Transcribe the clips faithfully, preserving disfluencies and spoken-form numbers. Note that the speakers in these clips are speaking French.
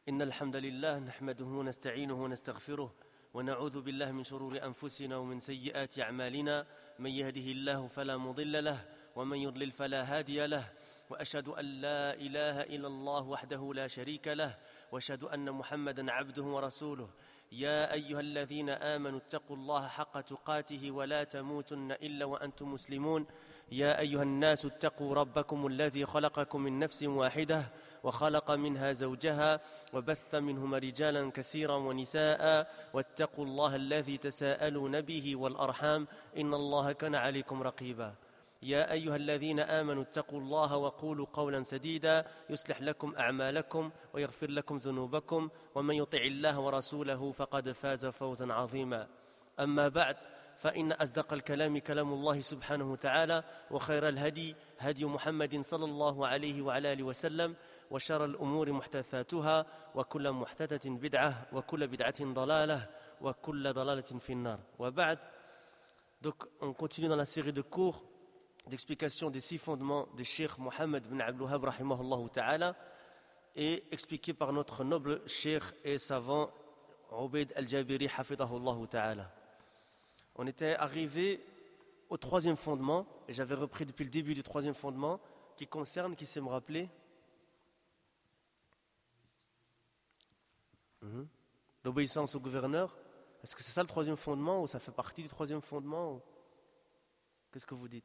إن الحمد لله نحمده ونستعينه ونستغفره ونعوذ بالله من شرور أنفسنا ومن سيئات أعمالنا من يهده الله فلا مضل له ومن يضلل فلا هادي له وأشهد أن لا إله إلا الله وحده لا شريك له وأشهد أن محمدًا عبده ورسوله يا أيها الذين آمنوا اتقوا الله حق تقاته ولا تموتن إلا وأنتم مسلمون يا أيها الناس اتقوا ربكم الذي خلقكم من نفس واحدة وخلق منها زوجها وبث منهما رجالا كثيرا ونساء واتقوا الله الذي تساءلون به والأرحام إن الله كان عليكم رقيبا يا أيها الذين آمنوا اتقوا الله وقولوا قولا سديدا يصلح لكم أعمالكم ويغفر لكم ذنوبكم ومن يطع الله ورسوله فقد فاز فوزا عظيما أما بعد فإن أصدق الكلام كلام الله سبحانه وتعالى وخير الهدي هدي محمد صلى الله عليه وعلى آله وسلم وشر الأمور محدثاتها وكل محدثة بدعة وكل بدعة ضلالة وكل ضلالة في النار وبعد. Donc on continue dans la série de cours d'explication des six fondements de Cheikh Mohammed bin Abdul Wahhab rahimahullah ta'ala et expliqué par notre noble Cheikh et savant Ubayd al-Jabiri hafidahullah ta'ala. On était arrivé au troisième fondement et j'avais repris depuis le début du troisième fondement qui concerne, qui sait me rappeler mmh. l'obéissance au gouverneur. Est-ce que c'est ça le troisième fondement ou ça fait partie du troisième fondement ou... Qu'est-ce que vous dites?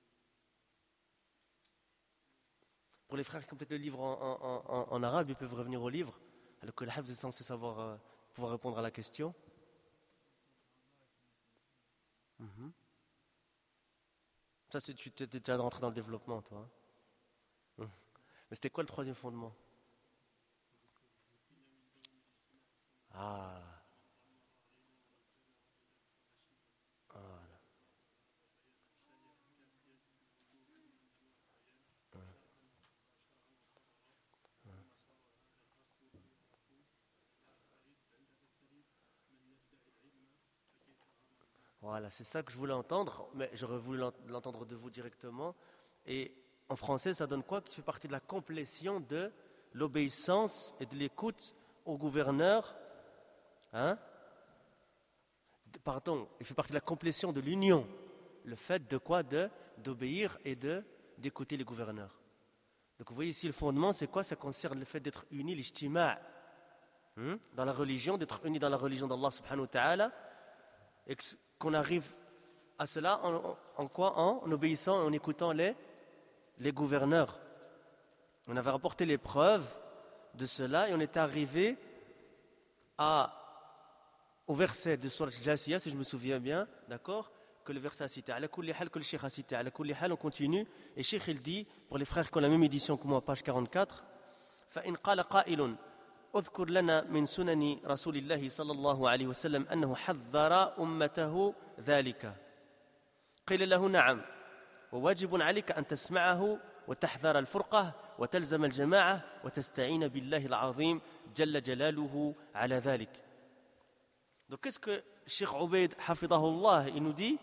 Pour les frères qui ont peut-être le livre en, en, en, en arabe, ils peuvent revenir au livre. Alors que le hafz est censé savoir euh, pouvoir répondre à la question. Mm-hmm. Ça, c'est, tu étais déjà rentré dans le développement, toi. Hein? Mm. Mais c'était quoi le troisième fondement? Ah. Voilà, c'est ça que je voulais entendre, mais j'aurais voulu l'entendre de vous directement. Et en français, ça donne quoi? Qui fait partie de la complétion de l'obéissance et de l'écoute au gouverneur. Hein? Pardon, il fait partie de la complétion de l'union. Le fait de quoi? De, d'obéir et de, d'écouter les gouverneurs. Donc vous voyez ici, le fondement, c'est quoi? Ça concerne le fait d'être uni, l'ijtima', hein? Dans la religion, d'être uni dans la religion d'Allah subhanahu wa ta'ala. Et qu'on arrive à cela en, en quoi? En obéissant et en écoutant les, les gouverneurs. On avait rapporté les preuves de cela et on était arrivé à, au verset de Surah Al-Jasiyah, si je me souviens bien, d'accord, que le verset a cité. Ala kulli hal, que le Cheikh a cité. Ala kulli hal, on continue. Et Cheikh, il dit, pour les frères qui ont la même édition que moi, page quarante-quatre, فَإِنْ قَالَ قَائِلٌ اذكر لنا من سنن رسول الله صلى الله عليه وسلم أنه حذر أمته ذلك قيل له نعم وواجب عليك أن تسمعه وتحذر الفرقة وتلزم الجماعة وتستعين بالله العظيم جل جلاله على ذلك. Donc qu'est-ce que Cheikh Ubayd hafidahullah il nous dit?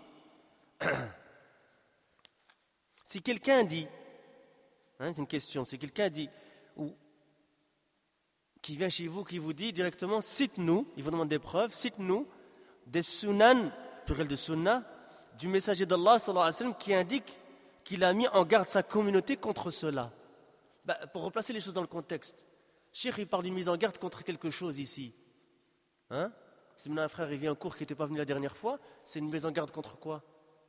Si quelqu'un dit, hein, c'est une question, si quelqu'un dit ou qui vient chez vous, qui vous dit directement, cite-nous, il vous demande des preuves, cite-nous des sunan, pluriel de sunnah, du messager d'Allah sallallahu alayhi wa sallam qui indique qu'il a mis en garde sa communauté contre cela. Bah, pour replacer les choses dans le contexte, Cheikh il parle d'une mise en garde contre quelque chose ici. Hein? Si maintenant un frère il vient en cours qui n'était pas venu la dernière fois, c'est une mise en garde contre quoi?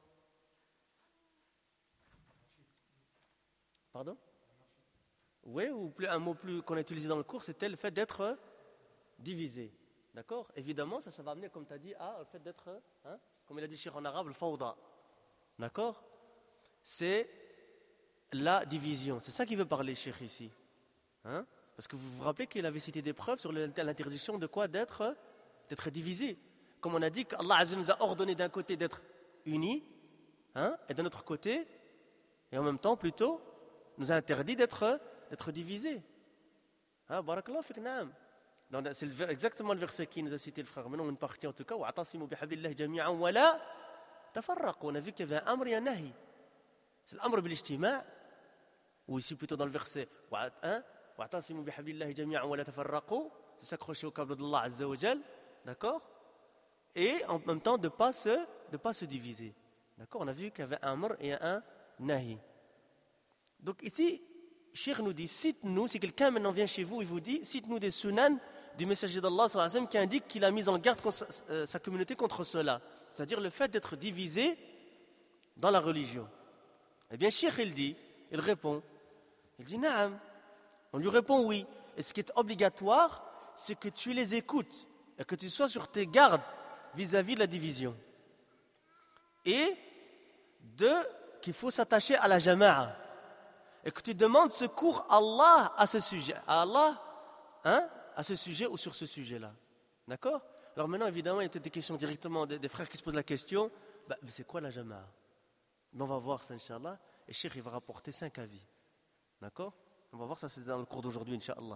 Pardon? Oui, ou plus, un mot plus qu'on a utilisé dans le cours, c'était le fait d'être divisé. D'accord? Évidemment, ça, ça va amener, comme tu as dit, à le fait d'être, hein, comme il a dit Cheikh en arabe, le fawda. D'accord? C'est la division. C'est ça qu'il veut parler, Cheikh, ici. Hein? Parce que vous vous rappelez qu'il avait cité des preuves sur l'interdiction de quoi? D'être, d'être divisé. Comme on a dit qu'Allah Azza nous a ordonné d'un côté d'être unis, hein, et d'un autre côté, et en même temps, plutôt, nous a interdit d'être d'être divisé. Ah, barakallahu fik, naam. C'est le, exactement le verset qui nous a cité le frère. Maintenant, une partie en tout cas. وَاعْتَصِمُوا بِحَبْلِ اللَّهِ جَمِيعًا وَلَا تَفَرَّقُوا. On a vu qu'il y avait un amr et un nahi. C'est l'amr bil-ijtima', ou ici plutôt dans le verset. وَاعْتَصِمُوا بِحَبْلِ اللَّهِ جَمِيعًا وَلَا تَفَرَّقُوا. de s'accrocher au câble d'Allah Azza wa Jal, d'accord, et en même temps de ne pas, pas se diviser. D'accord, on a vu qu'il y avait un amr et un nahi. Donc ici, Cheikh nous dit, cite-nous, si quelqu'un maintenant vient chez vous et vous dit, cite-nous des sunan du messager d'Allah sallallahu alayhi wa sallam qui indique qu'il a mis en garde sa, euh, sa communauté contre cela. C'est-à-dire le fait d'être divisé dans la religion. Eh bien, Cheikh, il dit, il répond, il dit, naam. On lui répond oui. Et ce qui est obligatoire, c'est que tu les écoutes et que tu sois sur tes gardes vis-à-vis de la division. Et deux, qu'il faut s'attacher à la jama'a. Et que tu demandes secours à Allah à ce sujet. À Allah, hein, à ce sujet ou sur ce sujet-là. D'accord? Alors maintenant, évidemment, il y a peut-être des questions directement des, des frères qui se posent la question, bah, c'est quoi la jama'a? Mais on va voir ça, Inch'Allah. Et Cheikh, il va rapporter cinq avis. D'accord? On va voir ça, c'est dans le cours d'aujourd'hui, Inch'Allah.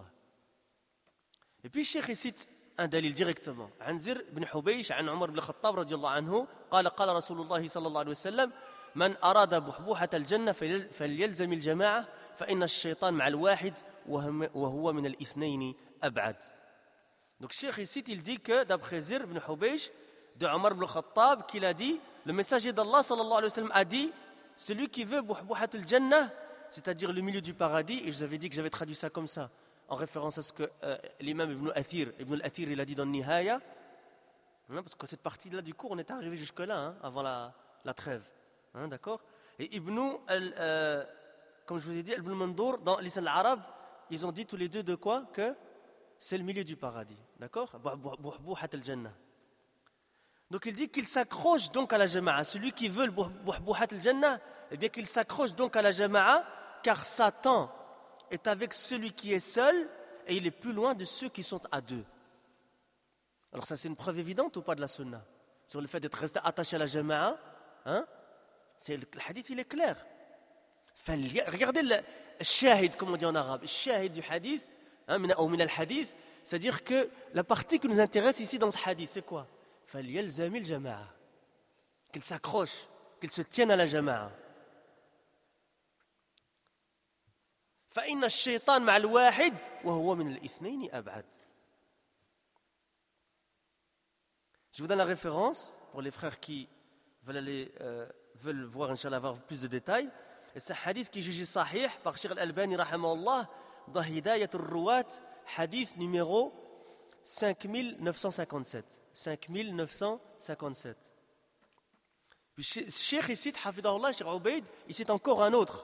Et puis, Cheikh, il cite un dalil directement. عن زر بن حبيش عن عمر بن الخطاب رضي الله عنه قال قال رسول الله صلى الله عليه وسلم من أراد بحبوحة الجنة فليلزم الجماعة فإن الشيطان مع الواحد وهو من الاثنين أبعد. Donc, Cheikh, il cite, il dit que d'après Zir ibn Hubaysh de Omar ibn Khattab, qu'il a dit, le messager d'Allah sallallahu alayhi wa sallam a dit, celui qui veut buhbuhat al-jannah, c'est-à-dire le milieu du paradis, et je vous avais dit que j'avais traduit ça comme ça, en référence à ce que euh, l'imam Ibn Athir, Ibn al-Athir, il a dit dans Nihaya, hein, parce que cette partie-là du cours, on est arrivé jusque-là, hein, avant la, la trêve, hein, d'accord? Et Ibn, al, euh, comme je vous ai dit, Ibn Mandour, dans l'Isan al-Arab, ils ont dit tous les deux de quoi? Que c'est le milieu du paradis, d'accord? Buhbuhat al-jannah. Donc il dit qu'il s'accroche donc à la jama'a. Celui qui veut le buhbuhat al-jannah, eh bien qu'il s'accroche donc à la jama'a, car Satan est avec celui qui est seul et il est plus loin de ceux qui sont à deux. Alors ça, c'est une preuve évidente ou pas de la sunna sur le fait d'être resté attaché à la jama'a, hein? C'est le, le hadith, il est clair. Regardez le shahid, comme on dit en arabe, le shahid du hadith, hein, ou min al-hadith, c'est-à-dire que la partie qui nous intéresse ici dans ce hadith, c'est quoi? فَلْيَلْزَمِ الْجَمَاعَ, qu'il s'accroche, qu'il se tienne à la jama'a. فإن الشيطان مع الواحد وهو من الاثنين أبعد. Je vous donne la référence pour les frères qui veulent, aller, euh, veulent voir, Inch'Allah, avoir plus de détails. Et c'est un hadith qui est jugé sahih par Cheikh Al-Albani, rahimahullah, dans Hidayat al-Ruwat, hadith numéro cinq mille neuf cent cinquante-sept. cinq mille neuf cent cinquante-sept. Puis Cheikh, il cite, Hafidahullah, Cheikh Ubaid, il cite encore un autre.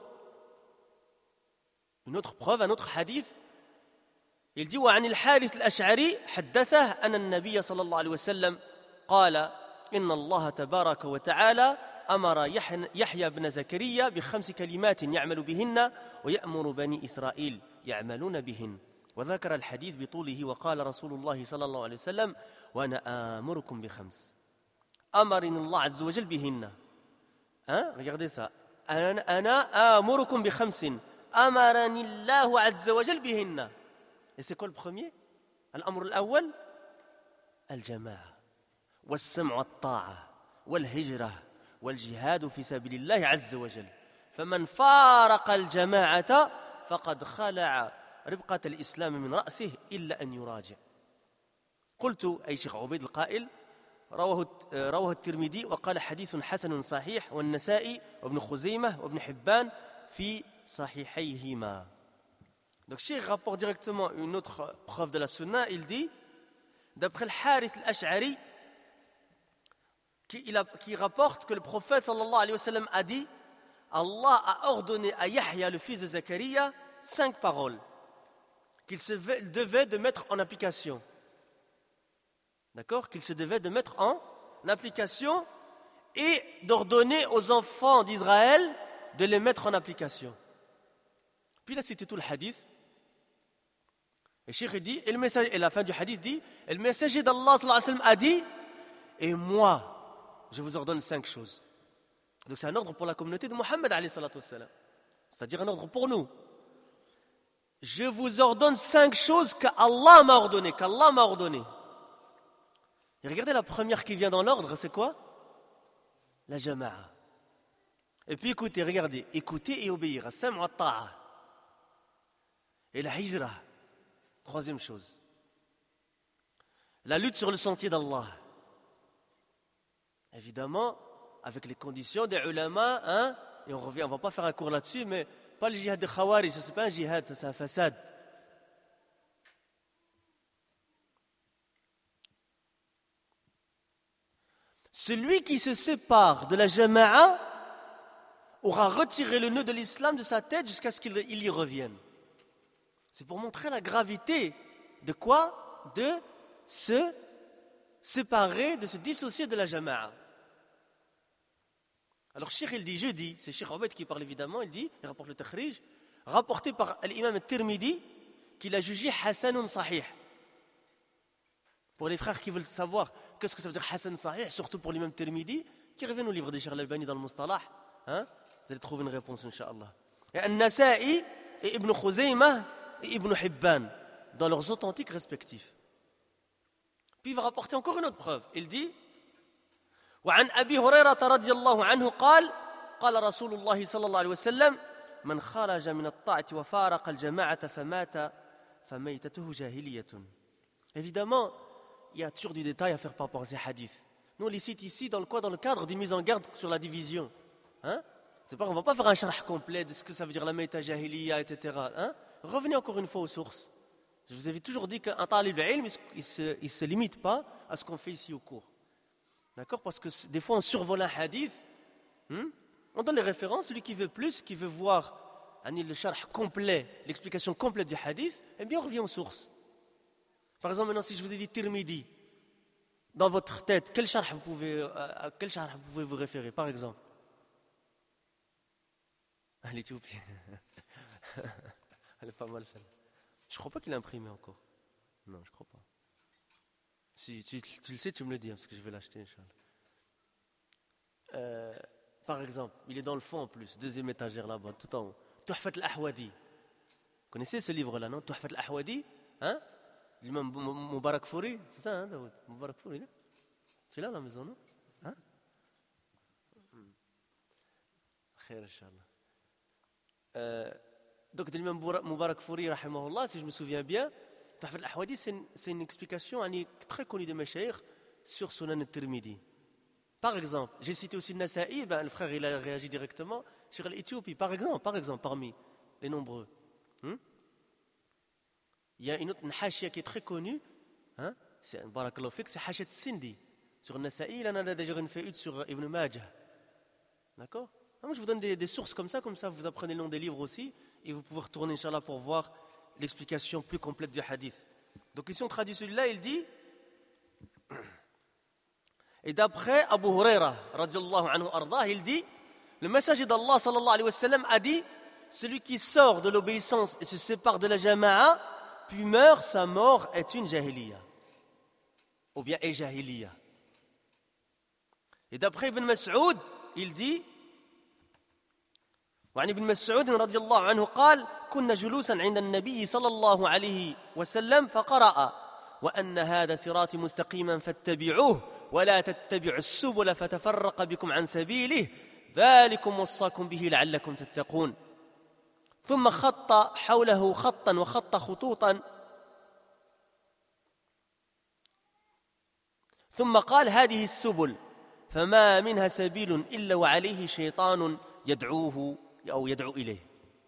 Une autre preuve, un autre hadith. Il dit وعن الحارث الأشعري حدثه أن النبي صلى الله عليه وسلم قال إن الله تبارك وتعالى أمر يحيى بن زكريا بخمس كلمات يعمل بهن ويأمر بني إسرائيل يعملون بهن وذكر الحديث بطوله وقال رسول الله صلى الله عليه وسلم وأنا آمركم بخمس أمرني الله عز وجل بهن. Hein? Regardez ça. أنا آمركم بخمس أمرني الله عز وجل بهن. Et c'est quoi le premier? الأمر الأول الجماعة والسمع والطاعة والهجرة والجهاد في سبيل الله عز وجل. فمن فارق الجماعة فقد خلع ربقة الإسلام من رأسه إلا أن يراجع. قلت أي شيخ عبيد القائل رواه رواه الترمذي وقال حديث حسن صحيح والنسائي وابن خزيمة وابن حبان في صحيحيهما. Donc Cheikh rapporte directement une autre preuve de la sunna. Il dit, d'après le Harith al-Ash'ari, qui, il a, qui rapporte que le prophète sallallahu alayhi wa sallam a dit, Allah a ordonné à Yahya, le fils de Zakaria, cinq paroles qu'il se devait de mettre en application. D'accord? Qu'il se devait de mettre en application et d'ordonner aux enfants d'Israël de les mettre en application. Puis il a cité tout le hadith. Et Cheikh dit, et, le message, et la fin du hadith dit, et le messager d'Allah sallallahu alayhi wa sallam a dit, et moi, je vous ordonne cinq choses. Donc c'est un ordre pour la communauté de Mohammed alayhi salatu wassalam. C'est-à-dire un ordre pour nous. Je vous ordonne cinq choses qu'Allah m'a ordonné, qu'Allah m'a ordonné. Et regardez la première qui vient dans l'ordre, c'est quoi? La jama'a. Et puis écoutez, regardez, écoutez et obéir. As-sam' wa ta'a. Et la hijra. Troisième chose. la lutte sur le sentier d'Allah. Évidemment, avec les conditions des ulama, hein, et on revient, on va pas faire un cours là-dessus, mais pas le jihad de Khawarij, ça c'est pas un jihad, ça c'est un fasad. Celui qui se sépare de la jama'a aura retiré le nœud de l'islam de sa tête jusqu'à ce qu'il y revienne. C'est pour montrer la gravité de quoi? De se séparer, de se dissocier de la jama'a. Alors Cheikh il dit, je dis, c'est Cheikh Obed qui parle évidemment, il dit, il rapporte le takhrij, rapporté par l'imam al-Tirmidhi, qu'il a jugé Hassanun Sahih. Pour les frères qui veulent savoir qu'est-ce que ça veut dire Hassan Sahih, surtout pour l'imam Tirmidhi, qui reviennent au livre de Cheikh al-Albani dans le Mustalah, hein, vous allez trouver une réponse, Inch'Allah. Et An-Nasa'i et Ibn Khuzaymah et Ibn Hibban, dans leurs authentiques respectifs. Puis il va rapporter encore une autre preuve. Il dit وعن أبي هريرة رضي الله عنه قال قال رسول الله صلى الله عليه وسلم من خرج من الطاعة وفارق الجماعة فمات فميتته جاهلية. Évidemment, il y a toujours du détail à faire par rapport à ces hadiths. Nous on les cite ici dans le, quoi, dans le cadre d'une mise en garde sur la division. Hein? C'est pas, on ne va pas faire un sharh complet de ce que ça veut dire la mayta jahiliya, et cetera. Hein? Revenez encore une fois aux sources. Je vous avais toujours dit qu'un talib al-ilm, il ne se, il se limite pas à ce qu'on fait ici au cours. D'accord? Parce que des fois, on survole un hadith, hein? On donne les références, celui qui veut plus, qui veut voir le sharh complet, l'explication complète du hadith, eh bien, on revient aux sources. Par exemple, maintenant, si je vous ai dit Tirmidhi, dans votre tête, quel sharh vous pouvez, à quel sharh vous pouvez vous référer, par exemple? À l'Éthiopie. Elle est pas mal, celle. Je crois pas qu'il l'a imprimé encore. Non, je crois pas. Si tu, tu le sais, tu me le dis, hein, parce que je vais l'acheter, Inch'Allah. Euh, par exemple, il est dans le fond en plus, deuxième étagère là-bas, tout en haut. Tuhfat al-Ahwadi. Vous connaissez ce livre-là, non? Tuhfat al-Ahwadi, hein? L'imam Moubarak Fouri, c'est ça, hein, Daoud? Moubarak Fouri, là? C'est là, à la maison, non? Hein? Khair, Inch'Allah. Euh, donc, l'imam Moubarak Fouri, rahimahullah, si je me souviens bien, Tuhfat al-Ahwadi, c'est une, c'est une explication très connue de Mashaykh sur Sunan al-Tirmidhi. Par exemple, j'ai cité aussi le Nasa'i, ben, le frère il a réagi directement sur l'Éthiopie, par exemple, par exemple, parmi les nombreux. Hmm? Il y a une autre hachia qui est très connue, hein? C'est un barakallahu fik, c'est Hachet Sindi. Sur le Nasa'i, il en a déjà une fait une sur Ibn Majah. D'accord? Moi, je vous donne des, des sources comme ça, comme ça vous apprenez le nom des livres aussi, et vous pouvez retourner, Inch'Allah, pour voir l'explication plus complète du hadith. Donc ici, on traduit celui-là, il dit, et d'après Abu Huraira, radiallahu anhu ardah, il dit, le messager d'Allah, sallallahu alayhi wa sallam, a dit, celui qui sort de l'obéissance et se sépare de la jama'a, puis meurt, sa mort est une jahiliya. Ou bien est jahiliya. Et d'après Ibn Mas'ud, il dit, وعن ابن مسعود رضي الله عنه قال كنا جلوسا عند النبي صلى الله عليه وسلم فقرأ وأن هذا صراطي مستقيما فاتبعوه ولا تتبعوا السبل فتفرق بكم عن سبيله ذلكم وصاكم به لعلكم تتقون ثم خط حوله خطا وخط خطوطا ثم قال هذه السبل فما منها سبيل إلا وعليه شيطان يدعوه أو يدعو إليه.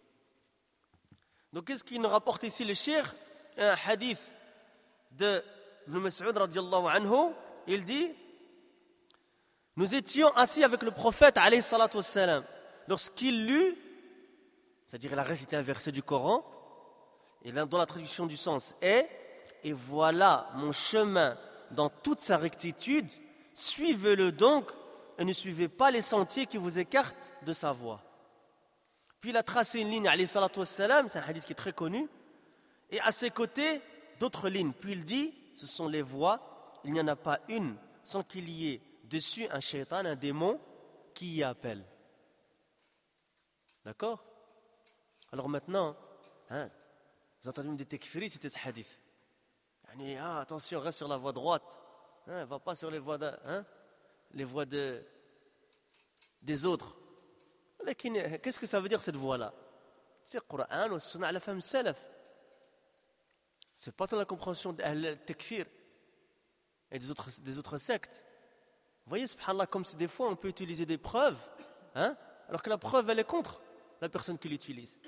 Donc qu'est-ce qu'il nous rapporte ici le cheikh? Un hadith de Ibn Mas'ud radiyallahu anhu, il dit, nous étions assis avec le prophète alayhi salatu wassalam lorsqu'il lut, c'est-à-dire il a récité un verset du Coran, et là dans la traduction du sens est, et voilà mon chemin dans toute sa rectitude, suivez-le donc et ne suivez pas les sentiers qui vous écartent de sa voie. Puis il a tracé une ligne, alayhi salatu wassalam, c'est un hadith qui est très connu, et à ses côtés, d'autres lignes. Puis il dit, ce sont les voies, il n'y en a pas une sans qu'il y ait dessus un shaitan, un démon, qui y appelle. D'accord? Alors maintenant, hein, vous entendez même des tekfiris, c'était ce hadith. Ah, attention, reste sur la voie droite, hein, va pas sur les voies, de, hein, les voies de, des autres. Qu'est-ce que ça veut dire cette voie-là? C'est le Coran ou Sunna ala fahm salaf. C'est pas dans la compréhension de Ahl al-Takfir. et des autres, des autres sectes. Vous voyez, subhanallah, comme des fois on peut utiliser des preuves, hein, alors que la preuve elle est contre la personne qui l'utilise.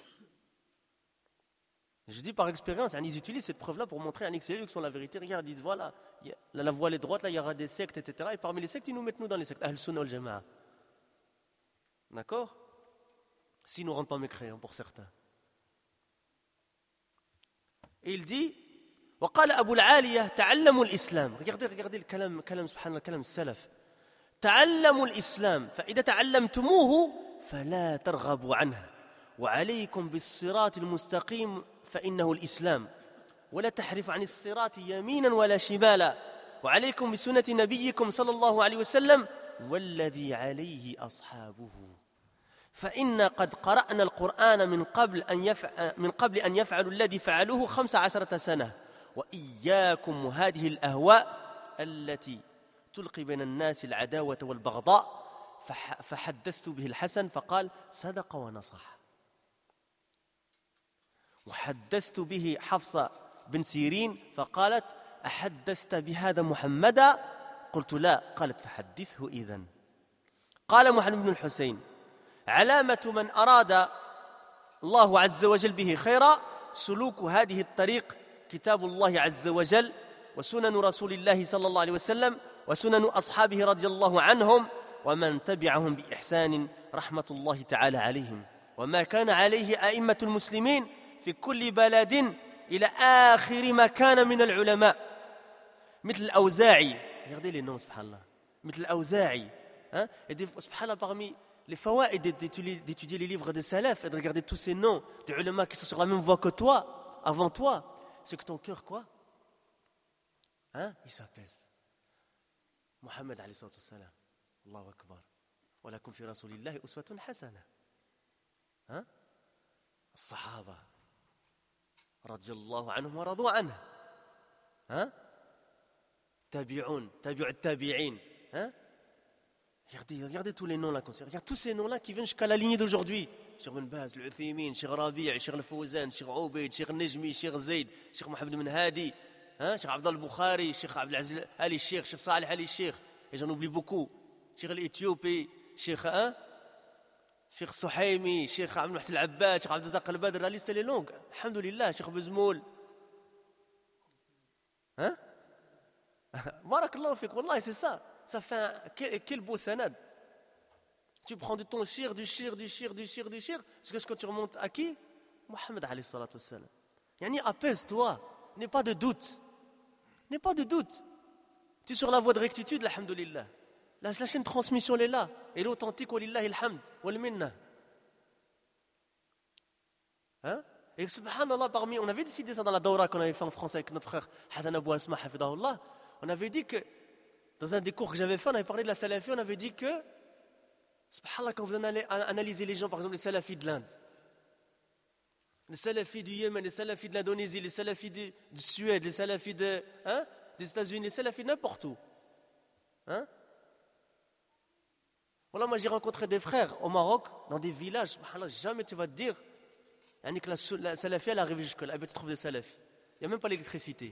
Je dis par expérience, ils utilisent cette preuve-là pour montrer à c'est eux qui sont la vérité. Regarde, ils disent voilà, là, la voie elle est droite, là il y aura des sectes, et cetera. Et parmi les sectes, ils nous mettent nous dans les sectes. Ahl-Sunnah wal-Jama'a. D'accord? S'ils ne nous rendent pas mécréants pour certains. Et il dit وقال أبو العالية تعلموا الإسلام. Regardez, regardez le kalam, kalam subhanallah, kalam salaf. تعلموا الإسلام فإذا تعلمتموه فلا ترغبوا عنه وعليكم بالصراط المستقيم فإنه الإسلام ولا تحرف عن الصراط يمينا ولا شمالا وعليكم بسنة نبيكم صلى الله عليه وسلم والذي عليه أصحابه فإن قد قرأنا القرآن من قبل أن يفعل من قبل أن يفعلوا الذي فعلوه خمس عشرة سنة وإياكم هذه الأهواء التي تلقي بين الناس العداوة والبغضاء فحدثت به الحسن فقال صدق ونصح وحدثت به حفصة بن سيرين فقالت أحدثت بهذا محمدا قلت لا قالت فحدثه إذن قال محمد بن الحسين علامة من أراد الله عز وجل به خيرا سلوك هذه الطريق كتاب الله عز وجل وسنن رسول الله صلى الله عليه وسلم وسنن أصحابه رضي الله عنهم ومن تبعهم بإحسان رحمة الله تعالى عليهم وما كان عليه أئمة المسلمين في كل بلد إلى آخر ما كان من العلماء مثل الأوزاعي regardez les noms سبحان الله مثل الأوزاعي hein? Et des, سبحان الله parmi les fawaïd d'étudier, d'étudier les livres des salafs et de regarder tous ces noms des ulama qui sont sur la même voie que toi avant toi c'est que ton cœur quoi hein? Il s'apaise Muhammad alayhi salatu wassalam Allahu akbar wa lakum fi rasulillahi uswatun hasana hein? الصحابة رضي الله عنهم ورضوا عنه ها تابعون تابع التابعين hein regardez regardez tous les noms là regarde tous ces noms là qui viennent jusqu'à la lignée d'aujourd'hui Cheikh Ben Baz Al-Uthaymin Cheikh Rabi' Cheikh Al-Fawzan Cheikh Ubayd Cheikh Najmi Cheikh Zaid Cheikh Mohammed Ben Hadi hein Cheikh Abdel Bukhari Cheikh Abdel Aziz Ali Cheikh Cheikh Salih Ali Cheikh et j'en oublie beaucoup Cheikh l'Éthiopie Cheikh hein Cheikh Souhaimi, Cheikh Abdel Mohsen Al-Abbad, Cheikh Abdel Razak Al-Badr, la liste elle est longue. Alhamdulillah, Cheikh Bezmoul. Hein? Barakallahu fik, wallah, c'est ça. Ça fait un, quel, quel beau sanad. Tu prends de ton shir, du shir, du shir, du shir, du shir, jusqu'à ce que tu remontes à qui? Mohammed alayhi salatu wassalam. Yani apaise-toi, n'aie pas de doute. N'aie pas de doute. Tu es sur la voie de rectitude, alhamdulillah. La, la chaîne de transmission, elle est là. Elle est authentique, walillahi alhamd, wal minna. Hein? Et subhanallah, parmi, on avait décidé ça dans la Dawra qu'on avait fait en France avec notre frère Hassan Abou Asma, hafidahullah. On avait dit que, dans un des cours que j'avais fait, on avait parlé de la salafie, on avait dit que, subhanallah, quand vous allez analyser les gens, par exemple les salafis de l'Inde, les salafis du Yémen, les salafis de l'Indonésie, les salafis du, du Suède, les salafis de, hein, des États-Unis, les salafis n'importe où. Hein? Voilà, moi j'ai rencontré des frères au Maroc, dans des villages, subhanallah, jamais tu vas te dire que la, la salafie elle arrive jusque-là, tu trouves des salafis. Il n'y a même pas l'électricité.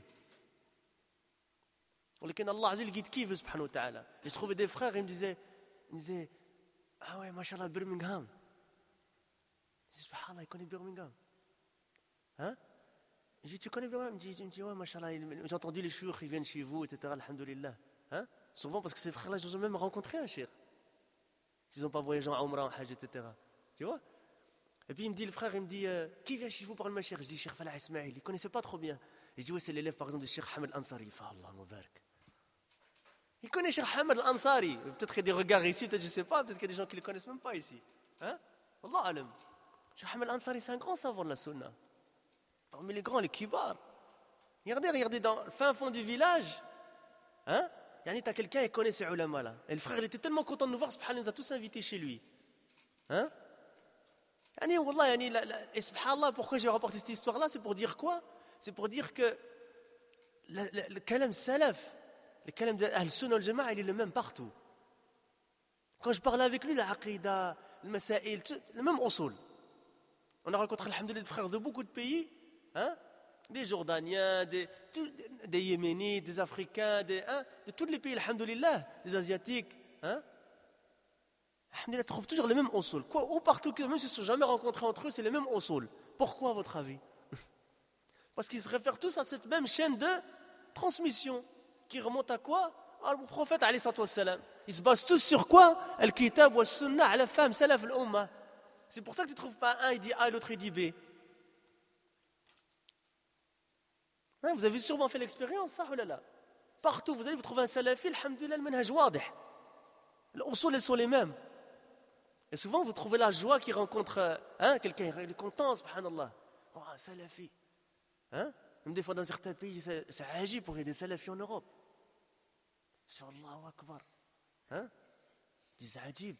Lequel Allah Azza guide qui veut, subhanahu wa ta'ala. Et je trouvais des frères, ils me disaient, ils me disaient ah ouais, mashallah, Birmingham. Je dis, subhanallah, il connaît Birmingham. Hein? Je dis, tu connais Birmingham? Il me dit, il me dit ouais, mashallah, j'ai entendu les chouurs, ils viennent chez vous, et cetera, alhamdulillah. Hein? Souvent, parce que ces frères-là, je les ai même rencontrés un cheikh. S'ils n'ont pas voyagé en Umrah, en Hajj, et cetera. Tu vois? Et puis il me dit, le frère, il me dit, euh, qui vient chez vous parler de ma cheikh? Je dis, Cheikh Falah Ismail. Il ne connaissait pas trop bien. Et je dis, ouais, c'est l'élève, par exemple, de Cheikh Hamad Ansari. Allah Mubarak. Il connaît Cheikh Hamad Ansari. Peut-être qu'il y a des regards ici, peut-être, je ne sais pas, peut-être qu'il y a des gens qui ne le connaissent même pas ici. Hein? Allah alam. Cheikh Hamad Ansari, c'est un grand savant de la sunna. Parmi les grands, les kibars. Regardez, regardez, dans le fin fond du village. Hein? Yani, tu as quelqu'un qui connaît ces ulama là. Et le frère, il était tellement content de nous voir, subhanallah, il nous a tous invités chez lui. Hein? Yani, wallah, yani, la, la, et subhanallah, pourquoi j'ai rapporté cette histoire là? C'est pour dire quoi? C'est pour dire que le, le, le kalam salaf, le kalam de Ahl-Sunnah wal-Jama'a, il est le même partout. Quand je parlais avec lui, la aqida, le masail, le même usul. On a rencontré, alhamdoulilah, des frères de beaucoup de pays, hein? Des Jordaniens, des, tout, des Yéménites, des Africains, des, hein, de tous les pays, alhamdoulilah, des Asiatiques. Hein. Alhamdoulilah, trouvent toujours les mêmes usul. Quoi, ou partout, même s'ils ne se sont jamais rencontrés entre eux, c'est les mêmes usul. Pourquoi, à votre avis? Parce qu'ils se réfèrent tous à cette même chaîne de transmission qui remonte à quoi? Au prophète alayhi salatu wassalam. Ils se basent tous sur quoi? Al-kitab wa sunnah ala faham salaf al-ummah. C'est pour ça que tu ne trouves pas un, il dit A et l'autre il dit B. Hein, vous avez sûrement fait l'expérience, ça, oh là là. Partout, vous allez vous trouver un salafi, alhamdoulilah, le manhaj wadih. Les usul, elles sont les mêmes. Et souvent, vous trouvez la joie qui rencontre hein, quelqu'un, il est content, subhanallah. Oh, un salafi. Hein? Même des fois, dans certains pays, c'est, c'est agi pour qu'il y ait des salafis en Europe. Sur Allahu Akbar. Hein? Des ajib.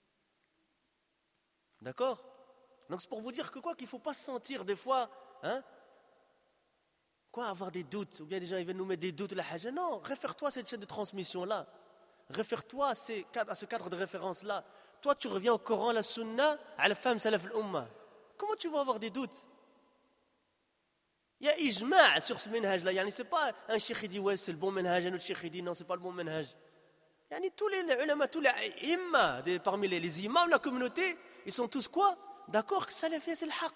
D'accord? Donc, c'est pour vous dire que quoi, qu'il ne faut pas se sentir des fois, hein? Quoi, avoir des doutes, ou bien des gens ils viennent nous mettre des doutes, la haja. Non, réfère-toi à cette chaîne de transmission-là. Réfère-toi à, ces, à ce cadre de référence-là. Toi, tu reviens au Coran, la Sunna, à la femme salaf al-Ummah. Comment tu vas avoir des doutes? Il y a ijma' sur ce manhaj-là. Yani, c'est pas un cheikh qui dit ouais, c'est le bon manhaj, un autre cheikh qui dit non, c'est pas le bon manhaj. Yani, tous les ulama, tous les imma, parmi les, les imams de la communauté, ils sont tous quoi? D'accord que salafi, c'est le haqq.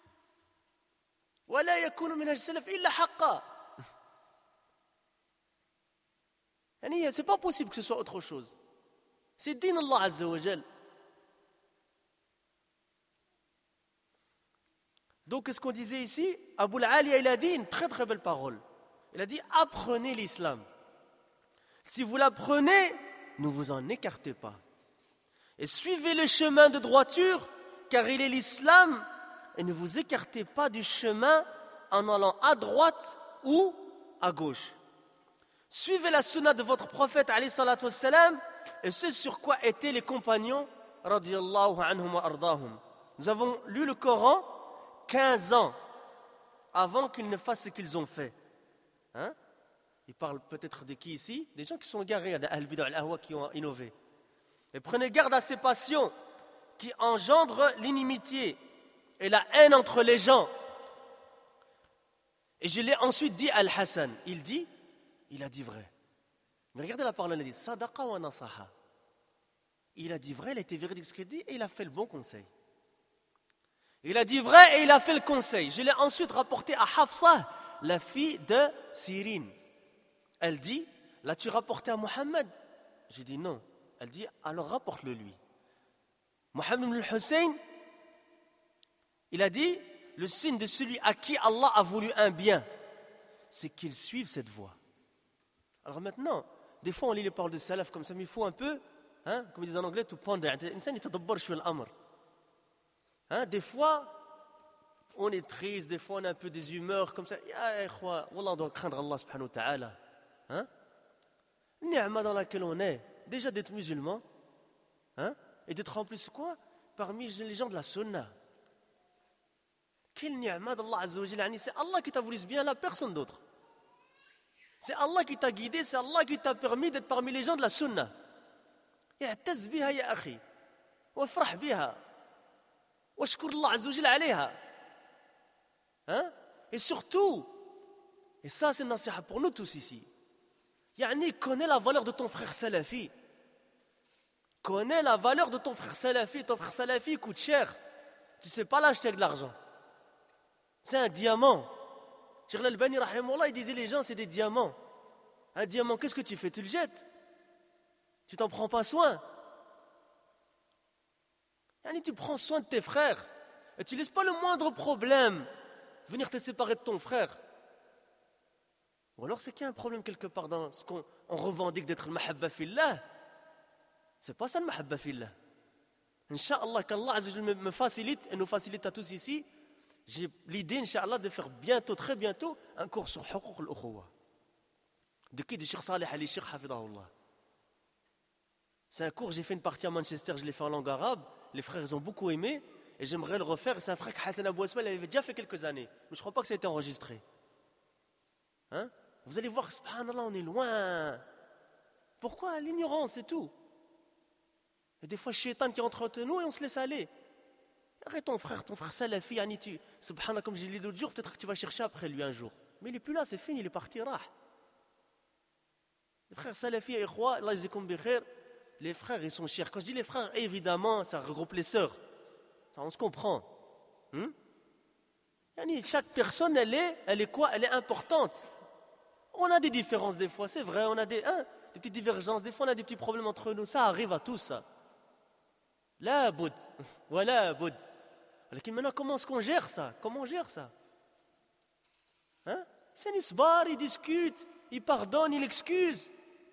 ولا يكون منهج السلف إلا حقا. يعني c'est pas possible que ce soit autre chose. C'est din Allah Azza wa Jal. Donc qu'est-ce qu'on disait ici? Abu al-Aliya il a dit une très très belle parole. Il a dit apprenez l'islam. Si vous l'apprenez, ne vous en écartez pas. Et suivez le chemin de droiture, car il est l'islam. Et ne vous écartez pas du chemin en allant à droite ou à gauche. Suivez la sunna de votre prophète alayhi salatu wassalam, et ce sur quoi étaient les compagnons radiyallahu anhum wa ardahum. Nous avons lu le Coran quinze ans avant qu'ils ne fassent ce qu'ils ont fait. Hein? Il parle peut-être de qui ici? Des gens qui sont égarés, des al-bid'a al-ahwa qui ont innové. Et prenez garde à ces passions qui engendrent l'inimitié et la haine entre les gens. Et je l'ai ensuite dit à Al-Hassan. Il dit, il a dit vrai. Mais regardez la parole, il a dit Sadaqa wa nasaha. Il a dit vrai, il a été véridique ce qu'il dit et il a fait le bon conseil. Il a dit vrai et il a fait le conseil. Je l'ai ensuite rapporté à Hafsa, la fille de Sirin. Elle dit, l'as-tu rapporté à Mohammed? J'ai dit non. Elle dit, alors rapporte-le lui. Mohammed ibn al-Hussein, il a dit, le signe de celui à qui Allah a voulu un bien, c'est qu'il suive cette voie. Alors maintenant, des fois on lit les paroles de salaf comme ça, mais il faut un peu, hein, comme ils disent en anglais, to ponder. Hein, des fois, on est triste, des fois on a un peu des humeurs comme ça. Ya ikhwa, wallah, on doit craindre Allah subhanahu wa ta'ala. Hein? Ni'ma dans laquelle on est, déjà d'être musulman, hein, et d'être en plus quoi? Parmi les gens de la sunna. Quel ni'ma d'Allah Azza wa Jalla, c'est Allah qui t'a voulu ce bien là, personne d'autre. C'est Allah qui t'a guidé, c'est Allah qui t'a permis d'être parmi les gens de la sunna. اعتز بها يا أخي وافرح بها واشكر الله عز وجل عليها. Hein? Et surtout, et ça c'est une nasiha pour nous tous ici, yani connais la valeur de ton frère salafi. Connais la valeur de ton frère salafi. Ton frère salafi coûte cher. Tu ne sais pas l'acheter avec de l'argent. C'est un diamant. Cheikh Al-Albani rahimahullah, il disait les gens c'est des diamants. Un diamant, qu'est-ce que tu fais? Tu le jettes. Tu t'en prends pas soin. Yani, tu prends soin de tes frères et tu laisses pas le moindre problème venir te séparer de ton frère. Ou alors c'est qu'il y a un problème quelque part dans ce qu'on on revendique d'être le mahabba fillah. C'est pas ça le mahabba fillah. Inch'Allah qu'Allah Azza wa Jalla me facilite et nous facilite à tous ici. J'ai l'idée Inch'Allah de faire bientôt, très bientôt, un cours sur Huquq al-Ukhuwa. De qui? De Cheikh Saleh Ali Cheikh Hafidahullah. C'est un cours, j'ai fait une partie à Manchester, je l'ai fait en langue arabe. Les frères, ils ont beaucoup aimé. Et j'aimerais le refaire. C'est un frère Hassan Abou Asma, il avait déjà fait quelques années. Mais je ne crois pas que ça a été enregistré. Hein? Vous allez voir, subhanallah, on est loin. Pourquoi? L'ignorance, c'est tout. Et des fois, le shaitan qui entre entre nous et on se laisse aller. Arrête ton frère, ton frère salafi, yani tu, subhanallah, comme j'ai dit l'autre jour, peut-être que tu vas chercher après lui un jour. Mais il n'est plus là, c'est fini, il est parti, rah. Les frères salafi et ikhwa, Allah yazikum bi khair, les frères, ils sont chers. Quand je dis les frères, évidemment, ça regroupe les sœurs. Ça, on se comprend. Hmm? Yani, chaque personne, elle est, elle est quoi? Elle est importante. On a des différences des fois, c'est vrai, on a des, hein, des petites divergences, des fois on a des petits problèmes entre nous, ça arrive à tous, ça. La boud, voilà boud. Mais maintenant, comment est-ce qu'on gère ça? Comment on gère ça? Hein? C'est un isbar, il discute, il pardonne, il excuse.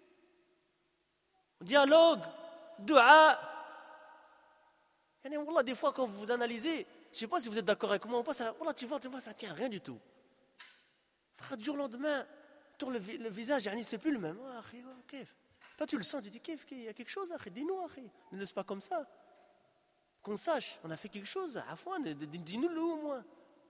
Dialogue, dua. Wallah, des fois, quand vous vous analysez, je ne sais pas si vous êtes d'accord avec moi ou pas, ça, wallah, tu vois, tu vois, ça ne tient à rien du tout. Frère, du jour au lendemain, tourne le, le visage, c'est plus le même. Oh, akhi, oh, kif. Toi, tu le sens, tu dis, kif, il y a quelque chose, akhi, dis-nous, akhi. Ne laisse pas comme ça. Qu'on sache, on a fait quelque chose, afouan, dis-nous-le au moins.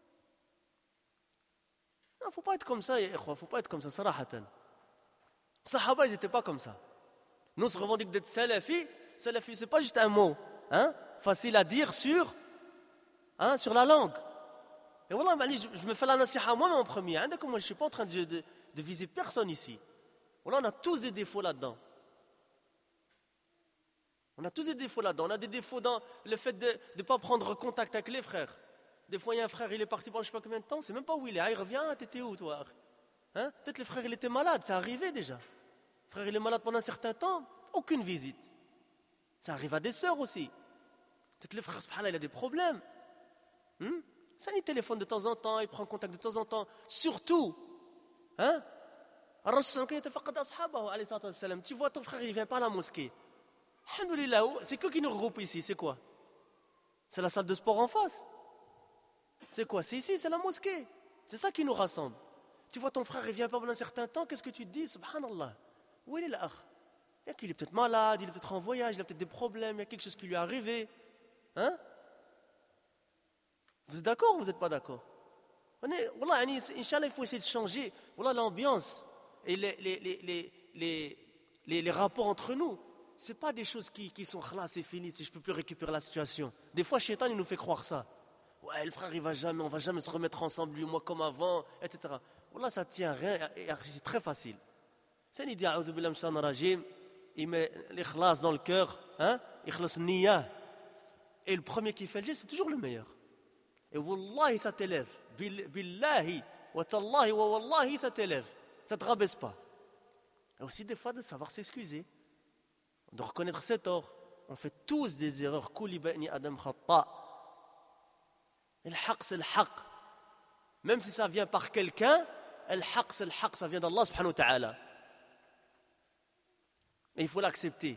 Il ne faut pas être comme ça, il ne faut pas être comme ça, sarahatan. Sahaba, ils n'étaient pas comme ça. Nous, on se revendique d'être salafi. Salafi, ce n'est pas juste un mot, hein, facile à dire sur, hein, sur la langue. Et voilà, je, je me fais la nasiha moi-même en premier. Hein, moi, je ne suis pas en train de, de, de viser personne ici. Voilà, on a tous des défauts là-dedans. On a tous des défauts là-dedans. On a des défauts dans le fait de ne pas prendre contact avec les frères. Des fois, il y a un frère, il est parti pendant je ne sais pas combien de temps, c'est même pas où il est. Ah, il revient, t'étais où toi? Hein? Peut-être le frère, il était malade, c'est arrivé déjà. Le frère, il est malade pendant un certain temps, aucune visite. Ça arrive à des sœurs aussi. Peut-être le frère, subhanallah, il a des problèmes. Hmm? Ça, il téléphone de temps en temps, il prend contact de temps en temps. Surtout, hein? Tu vois, ton frère, il ne vient pas à la mosquée. Alhamdoulilah, c'est quoi qui nous regroupe ici? C'est quoi? C'est la salle de sport en face. C'est quoi? C'est ici, c'est la mosquée. C'est ça qui nous rassemble. Tu vois ton frère, il ne vient pas pendant un certain temps, qu'est-ce que tu te dis? Subhanallah. Où est l'akh? Il est peut-être malade, il est peut-être en voyage, il a peut-être des problèmes, il y a quelque chose qui lui est arrivé. Hein? Vous êtes d'accord ou vous n'êtes pas d'accord? Wallah, Inch'Allah, il faut essayer de changer. Wallah, l'ambiance et les, les, les, les, les, les, les rapports entre nous. Ce n'est pas des choses qui, qui sont khlas, c'est fini, si je ne peux plus récupérer la situation. Des fois, Shaitan, il nous fait croire ça. Ouais, le frère, il va jamais, on ne va jamais se remettre ensemble, lui et moi, comme avant, et cetera. Wallah, ça ne tient à rien, c'est très facile. C'est une idée, a'udhu billah min rajim, il met l'ikhlas dans le cœur, hein, ikhlas niyah. Et le premier qui fait le geste, c'est toujours le meilleur. Et wallahi, ça t'élève. Billahi, wa tallahi, wa wallahi, ça t'élève. Ça ne te rabaisse pas. Et aussi, des fois, de savoir s'excuser. De reconnaître ses torts. On fait tous des erreurs. Kouli ba'ni adam khatta. Et le haq, c'est le haq. Même si ça vient par quelqu'un, le haq, c'est le haq, ça vient d'Allah subhanahu wa ta'ala. Et il faut l'accepter.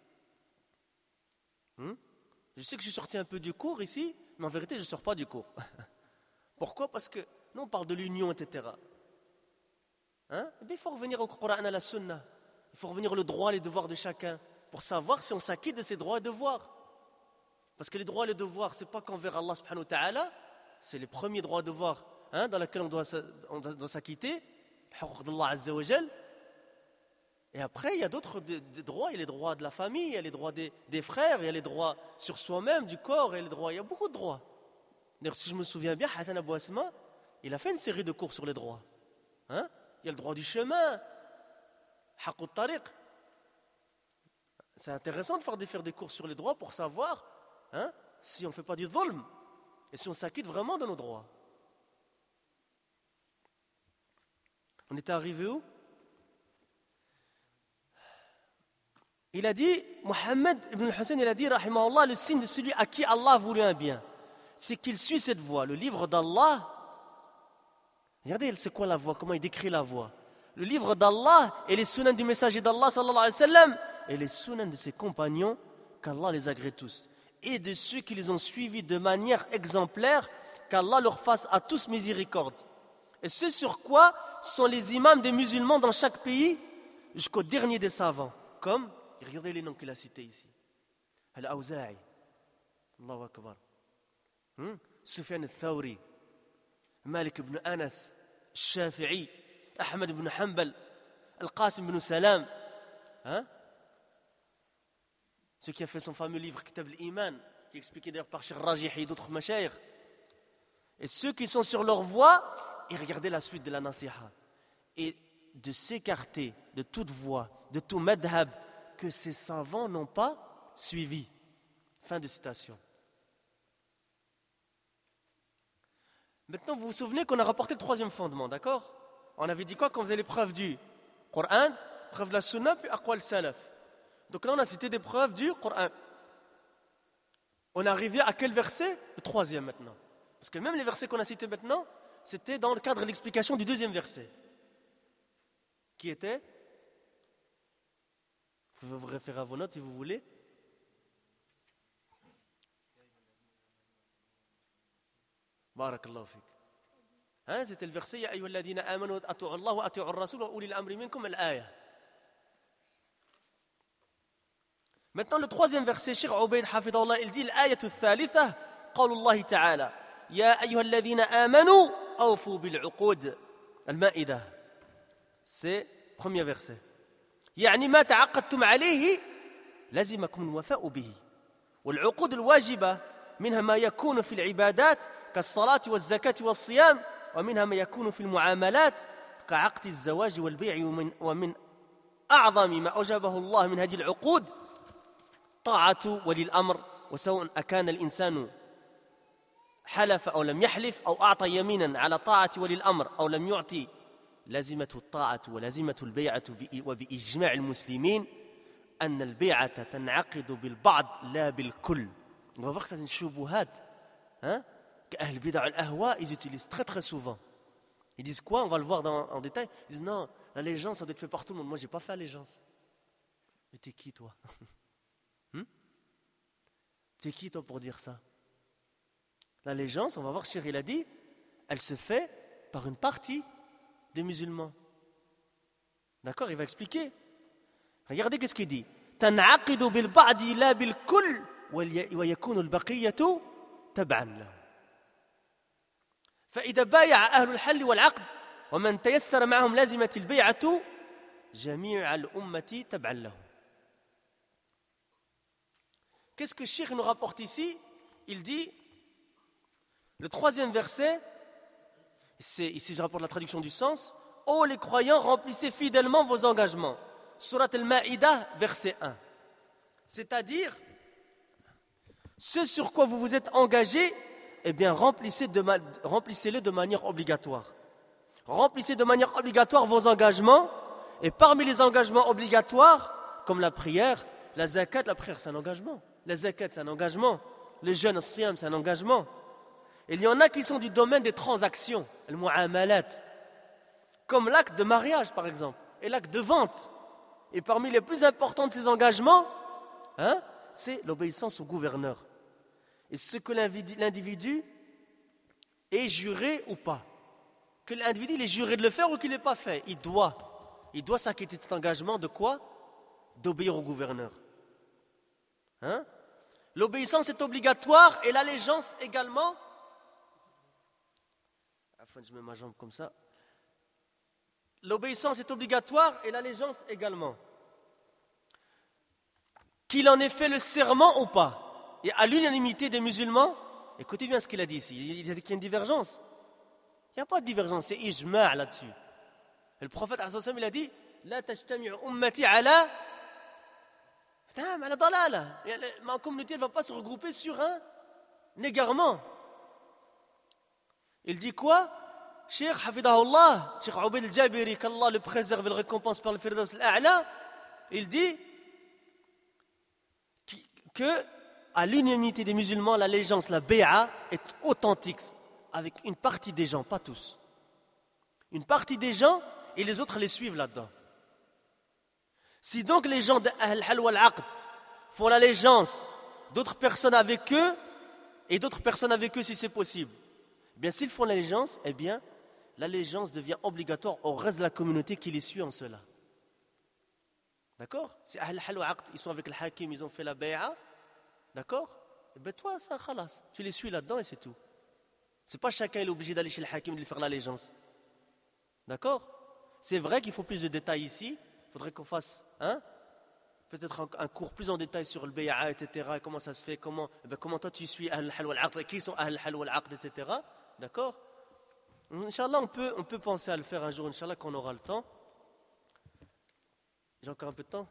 Hmm? Je sais que je suis sorti un peu du cours ici, mais en vérité, je ne sors pas du cours. Pourquoi? Parce que nous, on parle de l'union, et cetera. Hein? Et bien, il faut revenir au Coran, à la Sunna. Il faut revenir au droit et les devoirs de chacun pour savoir si on s'acquitte de ses droits et devoirs. Parce que les droits et les devoirs, ce n'est pas qu'envers Allah subhanahu wa ta'ala, c'est les premiers droits et devoirs, hein, dans lesquels on doit, on doit s'acquitter, le haqq d'Allah azza wa jal. Et après, il y a d'autres des, des droits. Il y a les droits de la famille, il y a les droits des, des frères, il y a les droits sur soi-même, du corps, il y a les droits. Il y a beaucoup de droits. D'ailleurs, si je me souviens bien, Hassan Abou Asma, il a fait une série de cours sur les droits. Hein? Il y a le droit du chemin, haqq tariq. C'est intéressant de faire des, faire des cours sur les droits pour savoir, hein, si on ne fait pas du dhulm et si on s'acquitte vraiment de nos droits. On était arrivé où? Il a dit, Mohammed ibn al-Hussein, il a dit, rahimahullah, le signe de celui à qui Allah a voulu un bien, c'est qu'il suit cette voie. Le livre d'Allah, regardez, c'est quoi la voie, comment il décrit la voie. Le livre d'Allah et les sunnahs du messager d'Allah, sallallahu alayhi wa sallam, et les sunnahs de ses compagnons, qu'Allah les agrée tous. Et de ceux qui les ont suivis de manière exemplaire, qu'Allah leur fasse à tous miséricorde. Et ce sur quoi sont les imams des musulmans dans chaque pays, jusqu'au dernier des savants, comme... Regardez les noms qu'il a cités ici. Al-Awza'i, Allahu Akbar. Hmm? Sufyan al-Thawri, Malik ibn Anas, Shafi'i, Ahmed ibn Hanbal, Al-Qasim ibn Salam. Hein? Ce qui a fait son fameux livre Kitab al-Iman, qui est expliqué d'ailleurs par Cheikh Rajihi et d'autres mashayikh. Et ceux qui sont sur leur voie, et regardez la suite de la nasiha. Et de s'écarter de toute voie, de tout madhab que ces savants n'ont pas suivi. Fin de citation. Maintenant, vous vous souvenez qu'on a rapporté le troisième fondement, d'accord? On avait dit quoi quand on faisait les preuves du Coran, preuve de la Sunna, puis Aqwal Salaf. Donc là, on a cité des preuves du Coran. On est arrivé à quel verset? Le troisième maintenant. Parce que même les versets qu'on a cités maintenant, c'était dans le cadre de l'explication du deuxième verset. Qui était? Vous pouvez vous référer à vos notes si vous voulez. Barakallahu fik. Hein, c'était le verset Ya ayyuha alladhina amanu ati'u Allah wa ati'u ar-rasul wa ulil amri minkum al-aya. Maintenant le troisième verset, Cheikh Ubayd hafidahullah, il dit l'ayatu ath-thalitha, qawlullah ta'ala Ya ayyuha alladhina amanu awfu bil 'uqud. Al-Ma'idah. C'est premier verset. يعني ما تعقدتم عليه لازمكم الوفاء به. والعقود الواجبة منها ما يكون في العبادات كالصلاة والزكاة والصيام ومنها ما يكون في المعاملات كعقد الزواج والبيع ومن, ومن أعظم ما أوجبه الله من هذه العقود طاعة ولي الأمر وسواء أكان الإنسان حلف أو لم يحلف أو أعطى يمينا على طاعة ولي الأمر أو لم يعطي لازمة الطاعة ولازمة البيعة وبإجماع المسلمين أن البيعة تنعقد بالبعض لا بالكل. On va voir que c'est une choubuhat. Hein? Qu'Ahl Bid'a al-Ahwa, ils utilisent très très souvent. Ils disent quoi? On va le voir dans, en détail. Ils disent non, l'allégeance, ça doit être fait par tout le monde. Moi, j'ai pas fait allégeance. Mais t'es qui, toi? hmm? T'es qui, toi, pour dire ça? L'allégeance, on va voir, Cheikh, il a dit, elle se fait par une partie des musulmans. D'accord? Il va expliquer. Regardez qu'est-ce qu'il dit. تنعقد بالبعض لا بالكل ويكون البقية تبعا له. فإذا بايع أهل الحل والعقد ومن تيسر معهم لازمة البيعة جميع الأمة تبعا له. Qu'est-ce que le Cheikh nous rapporte ici? Il dit, le troisième verset, c'est, ici je rapporte la traduction du sens, ô oh, les croyants, remplissez fidèlement vos engagements. Surat al-Ma'idah, verset un. C'est-à-dire, ce sur quoi vous vous êtes engagés, eh bien, remplissez de ma, remplissez-le de manière obligatoire. Remplissez de manière obligatoire vos engagements, et parmi les engagements obligatoires, comme la prière, la zakat, la prière c'est un engagement, la zakat c'est un engagement, les jeûnes, le siyam c'est un engagement. Il y en a qui sont du domaine des transactions, le mu'amalat, comme l'acte de mariage par exemple, et l'acte de vente. Et parmi les plus importants de ces engagements, hein, c'est l'obéissance au gouverneur. Et ce que l'individu est juré ou pas. Que l'individu il est juré de le faire ou qu'il ne l'ait pas fait. Il doit. Il doit s'acquitter de cet engagement de quoi? D'obéir au gouverneur. Hein? L'obéissance est obligatoire et l'allégeance également. Enfin, je mets ma jambe comme ça. L'obéissance est obligatoire et l'allégeance également. Qu'il en ait fait le serment ou pas. Et à l'unanimité des musulmans, écoutez bien ce qu'il a dit ici. Il a dit qu'il y a une divergence. Il n'y a pas de divergence, c'est ijma' là-dessus. Et le prophète, il a dit La tajtami'u ummati ala ala dalala. Ma communauté ne va pas se regrouper sur un égarement. Il dit quoi? Cheikh Hafidahullah, Cheikh Ubayd al-Jabiri, qu'Allah le préserve et le récompense par le Firdaus al-A'la, il dit que à l'unanimité des musulmans, l'allégeance, la bay'a est authentique avec une partie des gens, pas tous. Une partie des gens et les autres les suivent là-dedans. Si donc les gens d'Ahl Hal wal Aqd font l'allégeance d'autres personnes avec eux et d'autres personnes avec eux si c'est possible, eh bien s'ils font l'allégeance, eh bien l'allégeance devient obligatoire au reste de la communauté qui les suit en cela. D'accord? Si Ahl Hal wal Aqd, ils sont avec le Hakim, ils ont fait la bay'a, d'accord? Eh bien toi, ça, khalas, tu les suis là-dedans et c'est tout. C'est pas chacun est obligé d'aller chez le Hakim et de faire l'allégeance. D'accord? C'est vrai qu'il faut plus de détails ici. Il faudrait qu'on fasse hein, peut-être un, un cours plus en détail sur le bay'a, et cetera. Comment ça se fait, comment, eh bien, comment toi tu suis Ahl al-Hal wal-Aqd, qui sont Ahl al-Hal wal-Aqd, et cetera. D'accord? Inch'Allah, on peut, on peut penser à le faire un jour, Inch'Allah, quand on aura le temps. J'ai encore un peu de temps?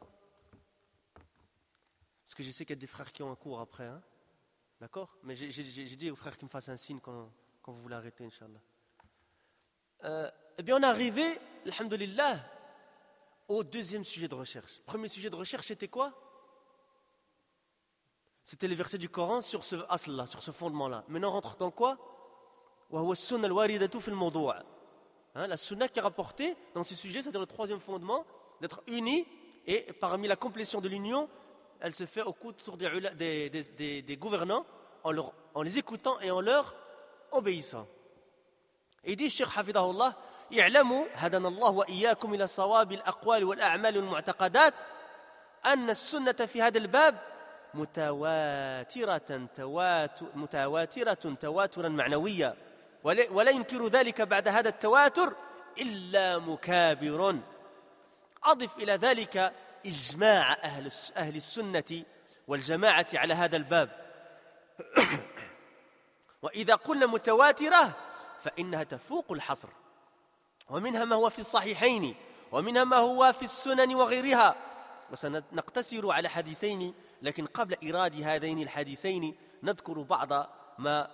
Parce que je sais qu'il y a des frères qui ont un cours après. Hein? D'accord? Mais j'ai, j'ai, j'ai dit aux frères qu'ils me fassent un signe quand, quand vous voulez arrêter, Inch'Allah. Euh, eh bien, on est arrivé, alhamdulillah, au deuxième sujet de recherche. Premier sujet de recherche, c'était quoi? C'était les versets du Coran sur ce asl-là, sur ce fondement-là. Maintenant, on rentre dans quoi? Hein, la sunna qui est rapportée dans ce sujet, c'est-à-dire le troisième fondement, d'être unis, et parmi la complétion de l'union, elle se fait au autour des, des, des, des, des gouvernants, en, leur, en les écoutant et en leur obéissant. Et il dit, Cheikh Hafidahullah, اعلموا هدانا الله وإياكم إلى صواب الأقوال والأعمال والمعتقدات أن السنة في هذا الباب متواترة متواترة تواترا معنويا ولا ينكر ذلك بعد هذا التواتر إلا مكابر. أضف إلى ذلك إجماع أهل أهل السنة والجماعة على هذا الباب. وإذا قلنا متواترة فإنها تفوق الحصر. ومنها ما هو في الصحيحين ومنها ما هو في السنن وغيرها. وسنقتصر على حديثين لكن قبل إيراد هذين الحديثين نذكر بعض ما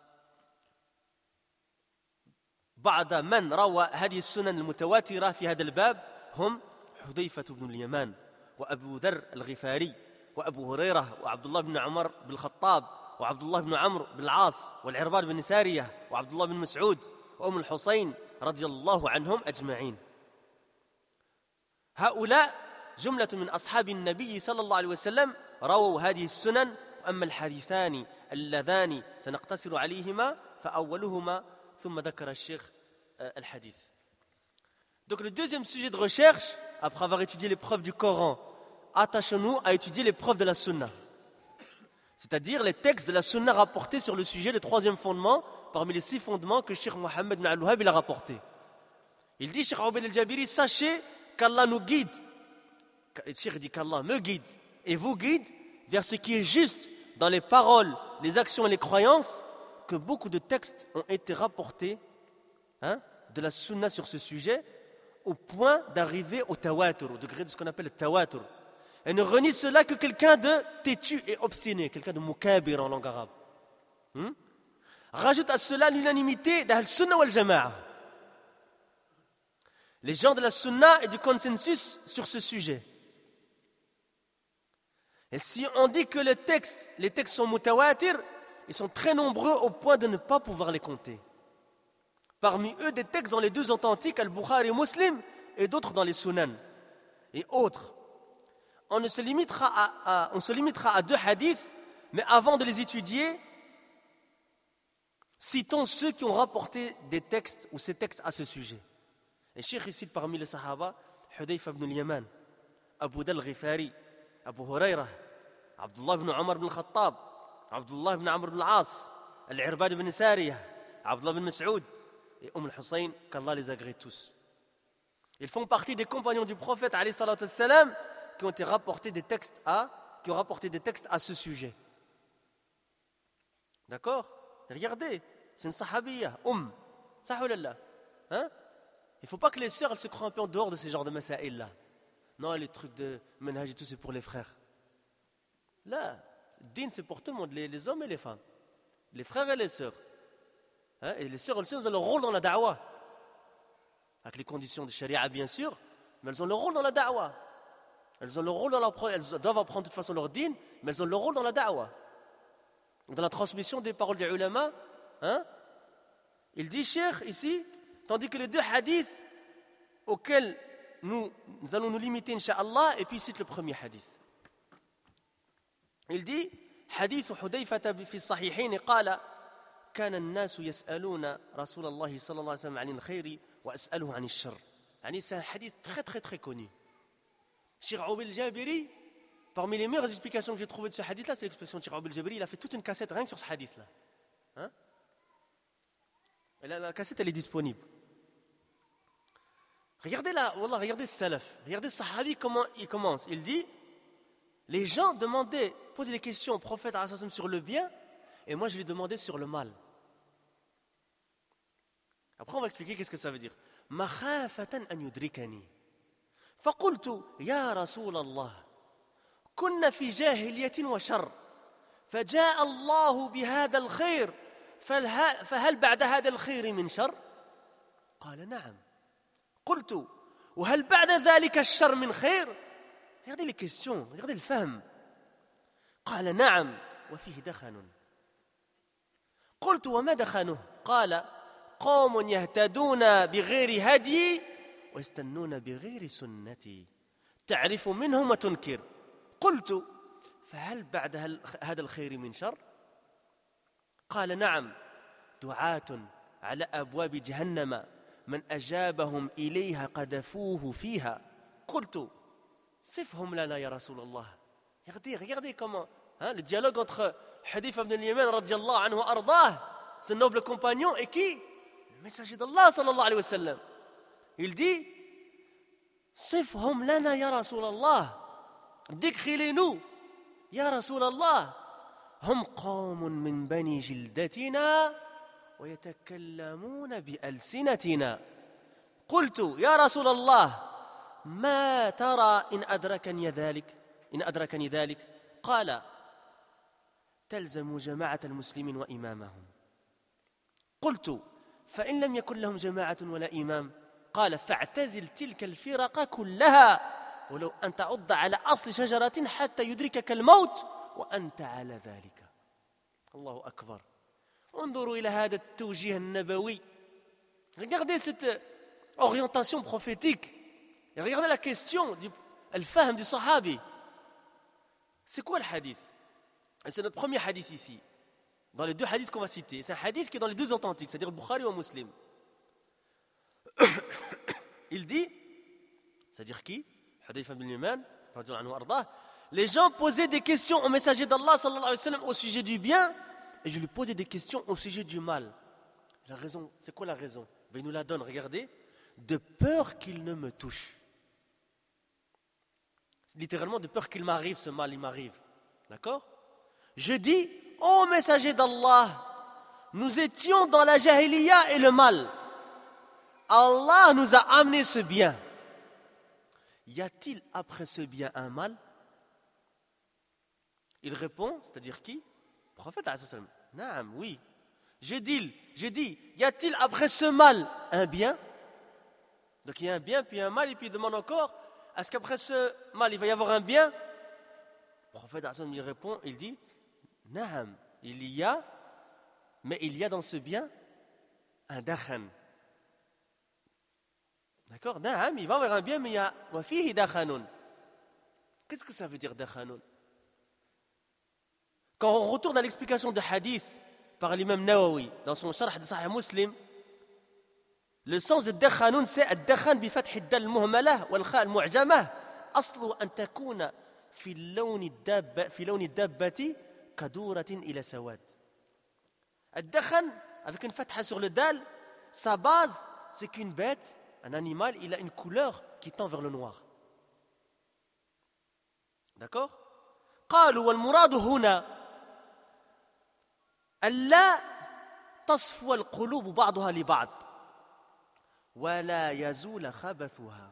بعض من روى هذه السنن المتواترة في هذا الباب هم حذيفة بن اليمان وأبو ذر الغفاري وأبو هريرة وعبد الله بن عمر بن الخطاب وعبد الله بن عمرو بن العاص والعرباد بن سارية وعبد الله بن مسعود وأم الحسين رضي الله عنهم أجمعين. هؤلاء جملة من أصحاب النبي صلى الله عليه وسلم رووا هذه السنن. أما الحديثان اللذان سنقتصر عليهما فأولهما ثم ذكر الشيخ الحديث. Donc le deuxième sujet de recherche, après avoir étudié les preuves du Coran, attachons-nous à étudier les preuves de la Sunna. C'est-à-dire les textes de la Sunna rapportés sur le sujet, le troisième fondement, parmi les six fondements que Cheikh Mohammed bin Al-Wahhab il a rapporté. Il dit, Cheikh Ubayd al-Jabiri, sachez qu'Allah nous guide. Le Cheikh dit qu'Allah me guide et vous guide vers ce qui est juste dans les paroles, les actions et les croyances, que beaucoup de textes ont été rapportés hein, de la Sunna sur ce sujet, au point d'arriver au tawatur, au degré de ce qu'on appelle le tawatur. Et ne renie cela que quelqu'un de têtu et obstiné, quelqu'un de mukabir en langue arabe. Hmm? Rajoute à cela l'unanimité d'Ahl Sunna wal Jama'a. Les gens de la Sunna et du consensus sur ce sujet. Et si on dit que les textes, les textes sont mutawatir, ils sont très nombreux au point de ne pas pouvoir les compter. Parmi eux, des textes dans les deux authentiques, Al-Bukhari et Muslim, et d'autres dans les Sunan, et autres. On, ne se limitera à, à, on se limitera à deux hadiths, mais avant de les étudier, citons ceux qui ont rapporté des textes ou ces textes à ce sujet. Et Cheikh cite parmi les Sahaba, Hudayfa ibn al-Yaman, Abu Dhal al-Ghifari, Abu Huraira, Abdullah ibn Umar ibn al-Khattab, Abdullah ibn Amr ibn al-As, Al-Irbad ibn Sariyah, Abdullah ibn Mas'ud et Umm al-Husayn, qu'Allah les agrée tous. Ils font partie des compagnons du prophète alayhi salatu wassalam, qui ont été rapportés des textes à, qui ont rapporté des textes à ce sujet. D'accord? Regardez, c'est une sahabiyya, Umm, sahalallah. Hein? Il ne faut pas que les sœurs elles se croient un peu en dehors de ces genres de masaïl-là. Non, les trucs de manhaj et tout, c'est pour les frères. Là, din, c'est pour tout le monde, les, les hommes et les femmes. Les frères et les sœurs. Hein? Et les sœurs, elles ont leur rôle dans la da'wah. Avec les conditions de sharia, bien sûr, mais elles ont leur rôle dans la da'wah. Elles ont leur rôle dans la, elles doivent apprendre de toute façon leur din, mais elles ont leur rôle dans la da'wah. Dans la transmission des paroles des ulama. Hein? Il dit, Cheikh, ici, tandis que les deux hadiths auxquels nous, nous allons nous limiter, incha'Allah, et puis il cite le premier hadith. Il dit, hadith Hudayfa fi sahihayn qala كان الناس يسألون رسول الله صلى الله عليه وسلم عن الخير وأسأله عن الشر. يعني c'est un hadith très très très connu. Cheikh Ubayd al-Jabiri, parmi les meilleures explications que j'ai trouvées de ce hadith-là, c'est l'expression de Cheikh Ubayd al-Jabiri. Il a fait toute une cassette rien que sur ce hadith-là. Hein? Et la, la cassette, elle est disponible. Regardez là, wallah, regardez ce salaf. Regardez ce sahabi, comment il commence. Il dit, Les gens demandaient, posaient des questions au prophète sur le bien, et moi je lui demandais sur le mal. Après on va expliquer qu'est-ce que ça veut dire. مخافة أن يدركني فقلت يا رسول الله كنا في جاهلية وشر فجاء الله بهذا الخير فهل بعد هذا الخير من شر؟ قال نعم. قلت وهل بعد ذلك الشر من خير؟ Regardez les questions, regardez le fahm. قال نعم وفيه دخن. قلت وما دخنه؟ قال قوم يهتدون بغير هدي ويستنون بغير سنتي تعرف منهم وتنكر. قلت فهل بعد هذا الخير من شر؟ قال نعم دعاة على أبواب جهنم من أجابهم إليها قذفوه فيها. قلت صفهم لنا يا رسول الله. Regardez, regardez comment hein, le dialogue entre Hudayfa ibn al-Yaman radiyallahu anhu wa ardah, ce noble compagnon, et qui? Le messager d'Allah sallallahu alayhi wa sallam. Il dit صفهم لنا يا رسول الله. décris-les-nous يا رسول الله. هم قوم من بني جلدتنا ويتكلمون بألسنتنا. قلت يا رسول الله ما ترى إن أدركني ذلك إن أدركني ذلك؟ قال تلزم جماعة المسلمين وإمامهم. قلت فإن لم يكن لهم جماعة ولا إمام؟ قال فاعتزل تلك الفرق كلها ولو أن تعض على أصل شجرة حتى يدركك الموت وأنت على ذلك. الله أكبر. انظروا إلى هذا التوجيه النبوي. Regardez cette orientation prophétique. Et regardez la question du al-fahm du sahabi. C'est quoi le hadith? Et c'est notre premier hadith ici. Dans les deux hadiths qu'on va citer. C'est un hadith qui est dans les deux authentiques, c'est-à-dire le Bukhari ou Muslim. Il dit, c'est-à-dire qui? Hudayfa ibn al-Yaman, radiyallahu anhu ardah. Les gens posaient des questions au messager d'Allah sallallahu alayhi wa sallam au sujet du bien, et je lui posais des questions au sujet du mal. La raison, c'est quoi la raison? Ben, il nous la donne, regardez. De peur qu'il ne me touche. Littéralement, de peur qu'il m'arrive, ce mal, il m'arrive. D'accord? Je dis, ô messager d'Allah, nous étions dans la jahiliya et le mal. Allah nous a amené ce bien. Y a-t-il après ce bien un mal? Il répond, c'est-à-dire qui? Le prophète alayhi salam. Naam, oui. Je dis, je dis, y a-t-il après ce mal un bien? Donc il y a un bien, puis un mal, et puis il demande encore, est-ce qu'après ce mal, il va y avoir un bien? Le prophète alayhi salam, il répond, il dit, Naam, il y a, mais il y a dans ce bien un dakhan. D'accord? Naam, il va y avoir un bien, mais il y a wa fihi dakhanun. Qu'est-ce que ça veut dire dakhanun? Quand on retourne à l'explication de hadith par l'imam Nawawi dans son sharh de Sahih Muslim, le sens de dakhanun c'est ad-dakhan bi fath ad-dal al-muhmalah wal kha al-mu'jamah aslu an takuna fi lawn ad-dabba fi lawn ad-dabbati kaduratin ila sawad. Ad-dakhan avec une fatha sur le dal, sa base c'est qu'une bête, un animal, il a une couleur qui tend vers le noir. D'accord? قالوا والمراد هنا ألا تصفو القلوب بعضها لبعض ولا يزول خبثها.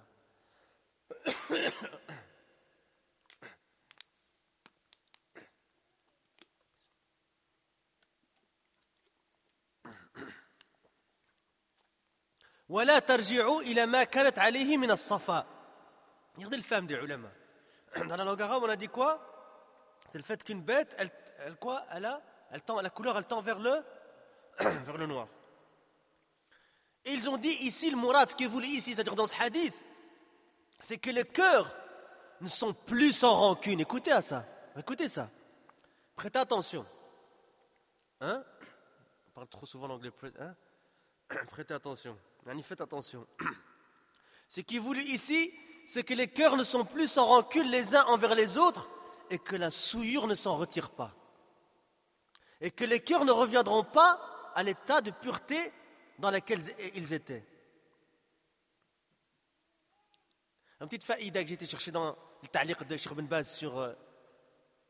ولا ترجعوا إلى ما كانت عليه من الصفاء. Regardez le femme des ulama. Dans la langue arabe, on a dit quoi? C'est le fait qu'une bête, elle, elle quoi? Elle a, elle tend, la couleur, elle tend vers le, vers le noir. Et ils ont dit ici le mourad, ce qui est voulu ici, c'est-à-dire dans ce hadith, c'est que les cœurs ne sont plus sans rancune. Écoutez à ça, écoutez ça. Prêtez attention. Hein? On parle trop souvent l'anglais. Hein? Prêtez attention. Faites attention. Ce qui est voulu ici, c'est que les cœurs ne sont plus sans rancune les uns envers les autres et que la souillure ne s'en retire pas. Et que les cœurs ne reviendront pas à l'état de pureté dans lequel ils étaient. Une petite faïda que j'ai été chercher dans le ta'liq de Cheikh Ibn Baz sur euh,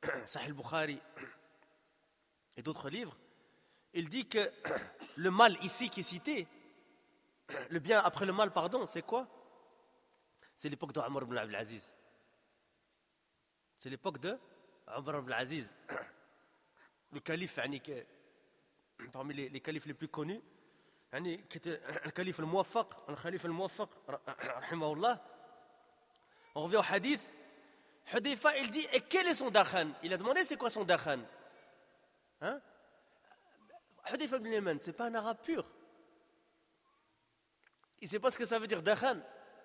Sahih al-Bukhari et d'autres livres, il dit que le mal ici qui est cité, le bien après le mal, pardon, c'est quoi? C'est l'époque de Omar ibn Abdel Aziz. C'est l'époque de Omar ibn Aziz, le calife, parmi les, les califes les plus connus, qui était le calife al-Muwaffaq, le calife al-Muwaffaq, rahimahullah. On revient au hadith. Hudayfa, il dit, et quel est son dakhan? Il a demandé c'est quoi son dakhan. Hein? Hudayfa ibn Yaman, c'est pas un arabe pur. Il ne sait pas ce que ça veut dire dakhan.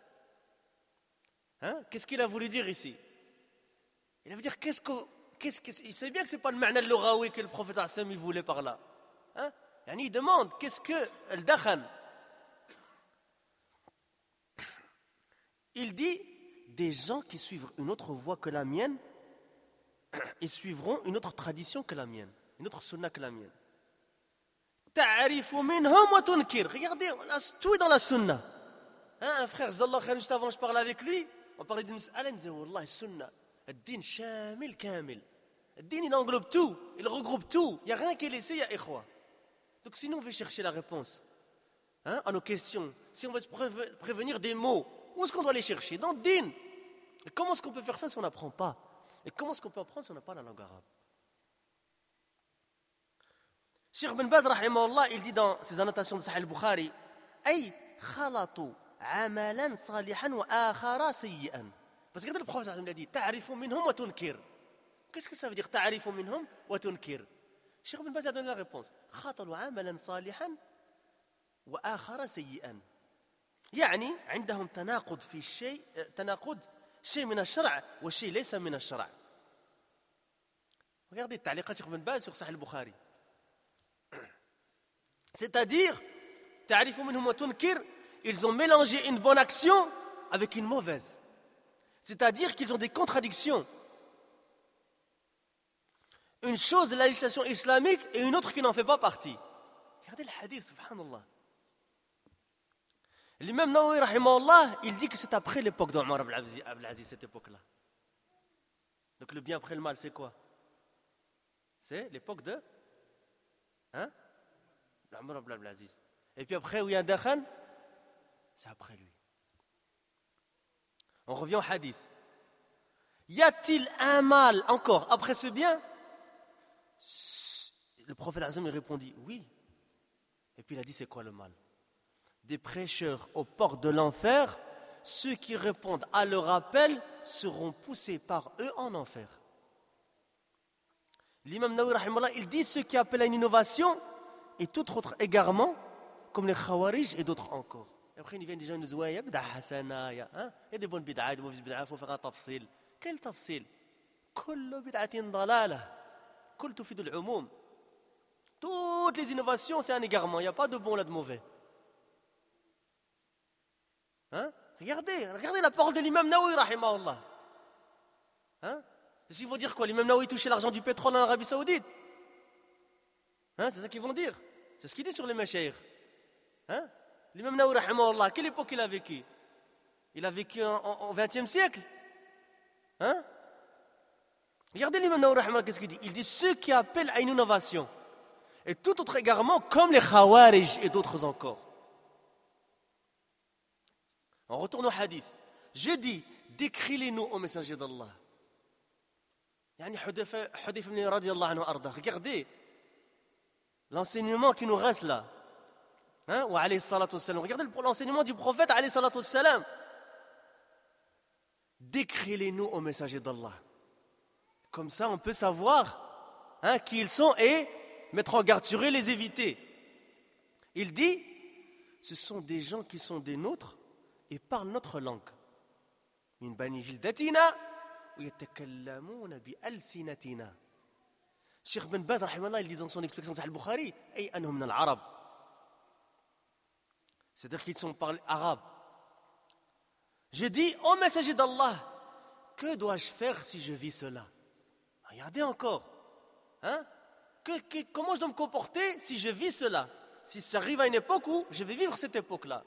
Hein? Qu'est-ce qu'il a voulu dire ici? Il veut dire qu'est-ce que, qu'est-ce que, il sait bien que c'est pas le ma'na al-lughawi que le prophète sallallahu alayhi wa sallam il voulait par là. Hein? Yani il demande qu'est-ce que le dakhan. Il dit des gens qui suivent une autre voie que la mienne, ils suivront une autre tradition que la mienne, une autre sunna que la mienne. Ta'arifu minhum wa tunkir. Regardez, tout est dans la sunna. Hein, un frère, Zallah Khair, juste avant je parlais avec lui, on parlait d'une mas'ala, il me disait Wallah, sunna, ad-din shamil kamil. Ad-din il englobe tout, il regroupe tout, il n'y a rien qui est laissé, il y a ikhwa. Donc si nous on veut chercher la réponse hein, à nos questions, si on veut se prévenir des mots, où est-ce qu'on doit les chercher? Dans le din. Et comment est-ce qu'on peut faire ça si on n'apprend pas? Et comment est-ce qu'on peut apprendre si on n'a pas la langue arabe? Cheikh Ben Baz, rahimahullah, il dit dans ses annotations de Sahih al-Bukhari, ay khalatu amalan salihan wa akhara sayyi'an. Parce que le prophète il a dit, ta'arifu minhum wa tunkir. Qu'est-ce que ça veut dire, ta'arifu minhum wa tunkir? Cheikh Ben Baz a donné la réponse, khatalu amalan salihan wa akhara sayyi'an. يعني عندهم تناقض في الشيء تناقض شيء من الشرع وشيء ليس من الشرع. Regardez التعليقات Cheikh Ben Baz sur Sahih al-Bukhari. C'est-à-dire, تعرف منهم وتنكر, ils ont mélangé une bonne action avec une mauvaise. C'est-à-dire qu'ils ont des contradictions. Une chose, la législation islamique, et une autre qui n'en fait pas partie. Regardez le hadith, subhanallah. L'imam Nawawi, rahimahullah, il dit que c'est après l'époque d'Omar ibn Abdel Aziz, cette époque-là. Donc le bien après le mal, c'est quoi? C'est l'époque de hein, Omar ibn Abdel Aziz. Et puis après, où il y a un dakhan, c'est après lui. On revient au hadith. Y a-t-il un mal encore après ce bien? Le prophète Azam lui répondit oui. Et puis il a dit c'est quoi le mal? Des prêcheurs aux portes de l'enfer, ceux qui répondent à leur appel seront poussés par eux en enfer. L'imam Nawawi rahimahullah, il dit ceux qui appellent à une innovation et tout autre égarement, comme les khawarij et d'autres encore. Et après, ils viennent des gens qui disent ouais, il y a bid'a hasana, il y a des bonnes bid'a, des mauvaises bid'a, il faut faire un tafsil. Quel tafsil? Kullu bid'atin dalalah, kul tufidu al-umum. Toutes les innovations, c'est un égarement, il n'y a pas de bon là de mauvais. Hein? Regardez, regardez la parole de l'imam Nawawi rahimahullah. Hein? Ils vont dire quoi? L'imam Nawawi touchait l'argent du pétrole en Arabie Saoudite? Hein? C'est ça qu'ils vont dire. C'est ce qu'il dit sur les mashayikh. Hein? L'imam Nawawi rahimahullah, à quelle époque il a vécu? Il a vécu au vingtième siècle. Hein? Regardez l'imam Nawawi rahimahullah, qu'est-ce qu'il dit? Il dit ceux qui appellent à une innovation et tout autre égarement comme les khawarij et d'autres encore. On retourne au hadith. Je dis, décris-les-nous au messager d'Allah. Yani Hudayfa ibn radiyallahu anhu arda. Regardez l'enseignement qui nous reste là. Hein? Wa alayhi salatu wassalam. Regardez l'enseignement du prophète alayhi salatu wassalam. Décris-les-nous au messager d'Allah. Comme ça, on peut savoir hein, qui ils sont et mettre en garde sur eux, les éviter. Il dit, ce sont des gens qui sont des nôtres et parlent notre langue. Min bani jildatina wa yatakallamuna bi alsinatina. Cheikh Ben Baz rahimahullah, il dit dans son explication de Sahih al-Bukhari, ay anhum min al-arab. C'est-à-dire qu'ils sont parlés arabes. Je dis au messager d'Allah, que dois-je faire si je vis cela? Regardez encore. Hein? Que, que, comment je dois me comporter si je vis cela? Si ça arrive à une époque où je vais vivre cette époque-là.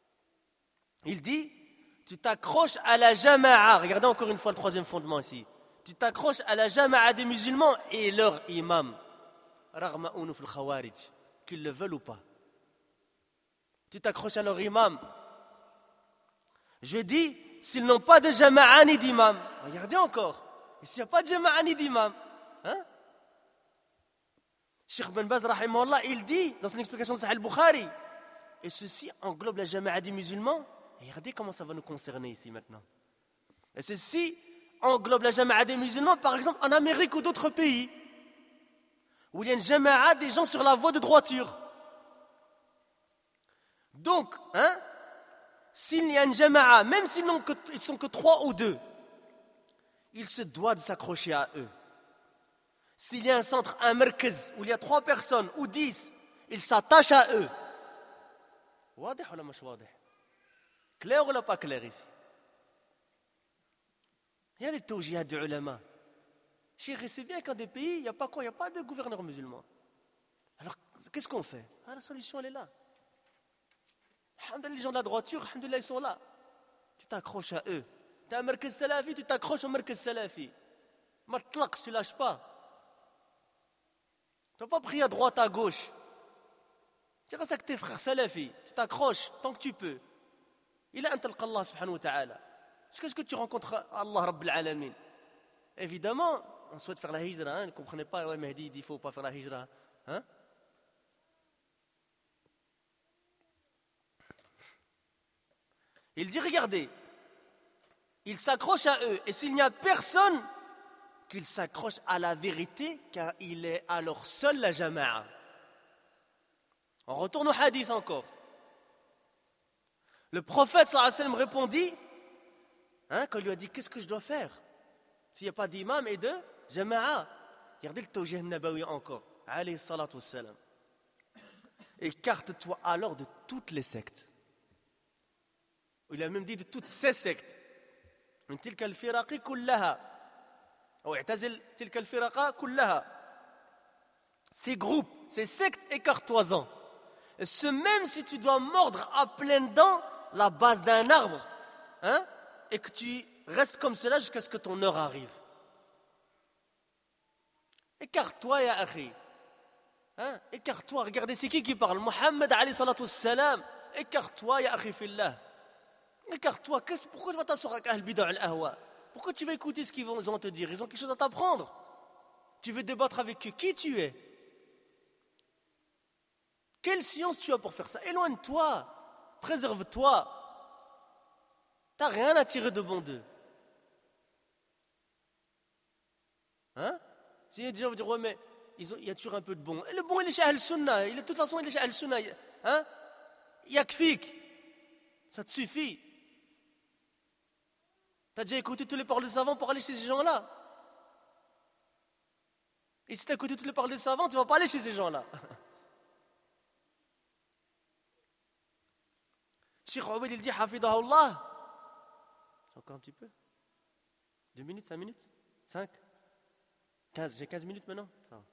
Il dit, tu t'accroches à la jama'a. Regardez encore une fois le troisième fondement ici. Tu t'accroches à la jama'a des musulmans et leur imam. Raghma unuf al-khawarij, qu'ils le veulent ou pas. Tu t'accroches à leur imam. Je dis, s'ils n'ont pas de jama'a ni d'imam, regardez encore. Et s'il n'y a pas de jama'a ni d'imam, hein? Cheikh Ben Baz, rahimahullah, il dit dans son explication de Sahih al-Bukhari, et ceci englobe la jama'a des musulmans. Et regardez comment ça va nous concerner ici maintenant. Et ceci englobe la jama'a des musulmans, par exemple en Amérique ou d'autres pays, où il y a une jama'a des gens sur la voie de droiture. Donc, hein, s'il y a une jama'a, même s'ils n'ont que, ils sont que trois ou deux, il se doit de s'accrocher à eux. S'il y a un centre, un merkez, où il y a trois personnes ou dix, il s'attache à eux. واضح ولا مش واضح? Clair ou pas clair ici? Il y a des tawjihats de ulama. Cheikh, c'est bien qu'en des pays, il n'y a pas quoi, il n'y a pas de gouverneur musulman. Alors, qu'est-ce qu'on fait? Ah, la solution, elle est là. Alhamdulillah, les gens de la droiture, alhamdulillah, ils sont là. Tu t'accroches à eux. Tu as un merkez salafi, tu t'accroches au merkez salafi. Matlaq, tu ne lâches pas. Tu ne vas pas prier à droite, à gauche. Tu restes avec tes frères salafi. Tu t'accroches tant que tu peux. Il a antalqa Allah subhanahu wa ta'ala. Qu'est-ce que tu rencontres Allah Rabbil Alamin? Évidemment, on souhaite faire la hijra. Hein? Ne comprenez pas, ouais, Mehdi dit qu'il ne faut pas faire la hijra. Hein? Il dit, regardez, il s'accroche à eux. Et s'il n'y a personne, qu'il s'accroche à la vérité, car il est alors seul la jama'a. On retourne au hadith encore. Le prophète sallallahu alayhi wa sallam répondit, hein, quand il lui a dit, qu'est-ce que je dois faire s'il n'y a pas d'imam et de jama'a? Regardez le tawjih nabawi encore. Alayhi salatu wassalam. Écarte-toi alors de toutes les sectes. Il a même dit de toutes ces sectes. من تلك الفرق كلها أو اعتزل تلك الفرق كلها. Ces groupes, ces sectes, écarte-toi-en. Et ce même si tu dois mordre à pleines dents la base d'un arbre, hein, et que tu restes comme cela jusqu'à ce que ton heure arrive. Écarte-toi, ya akhi. Hein, écarte-toi, regardez, c'est qui qui parle? Mohammed alayhi salatu wassalam. Écarte-toi, ya akhi fillah. Écarte-toi. Pourquoi tu vas t'asseoir avec Ahl Bid'a al-Ahwa? Pourquoi tu vas écouter ce qu'ils vont, vont te dire? Ils ont quelque chose à t'apprendre. Tu veux débattre avec eux. Qui tu es? Quelle science tu as pour faire ça? Éloigne-toi. Préserve-toi. Tu n'as rien à tirer de bon d'eux. Hein? Si des gens vont dire, ouais, mais ils ont, il y a toujours un peu de bon. Et le bon, il est chez Al-Sunnah. Il est, de toute façon, il est chez Al-Sunnah. Hein? Yakfik. Ça te suffit. Tu as déjà écouté tous les paroles des savants pour aller chez ces gens-là? Et si tu as écouté toutes les paroles des savants, tu ne vas pas aller chez ces gens-là. Cheikh Obeid, il dit, Hafidahullah. Encore un petit peu? Deux minutes, cinq minutes? Cinq? Quinze, j'ai quinze minutes maintenant? Ça va.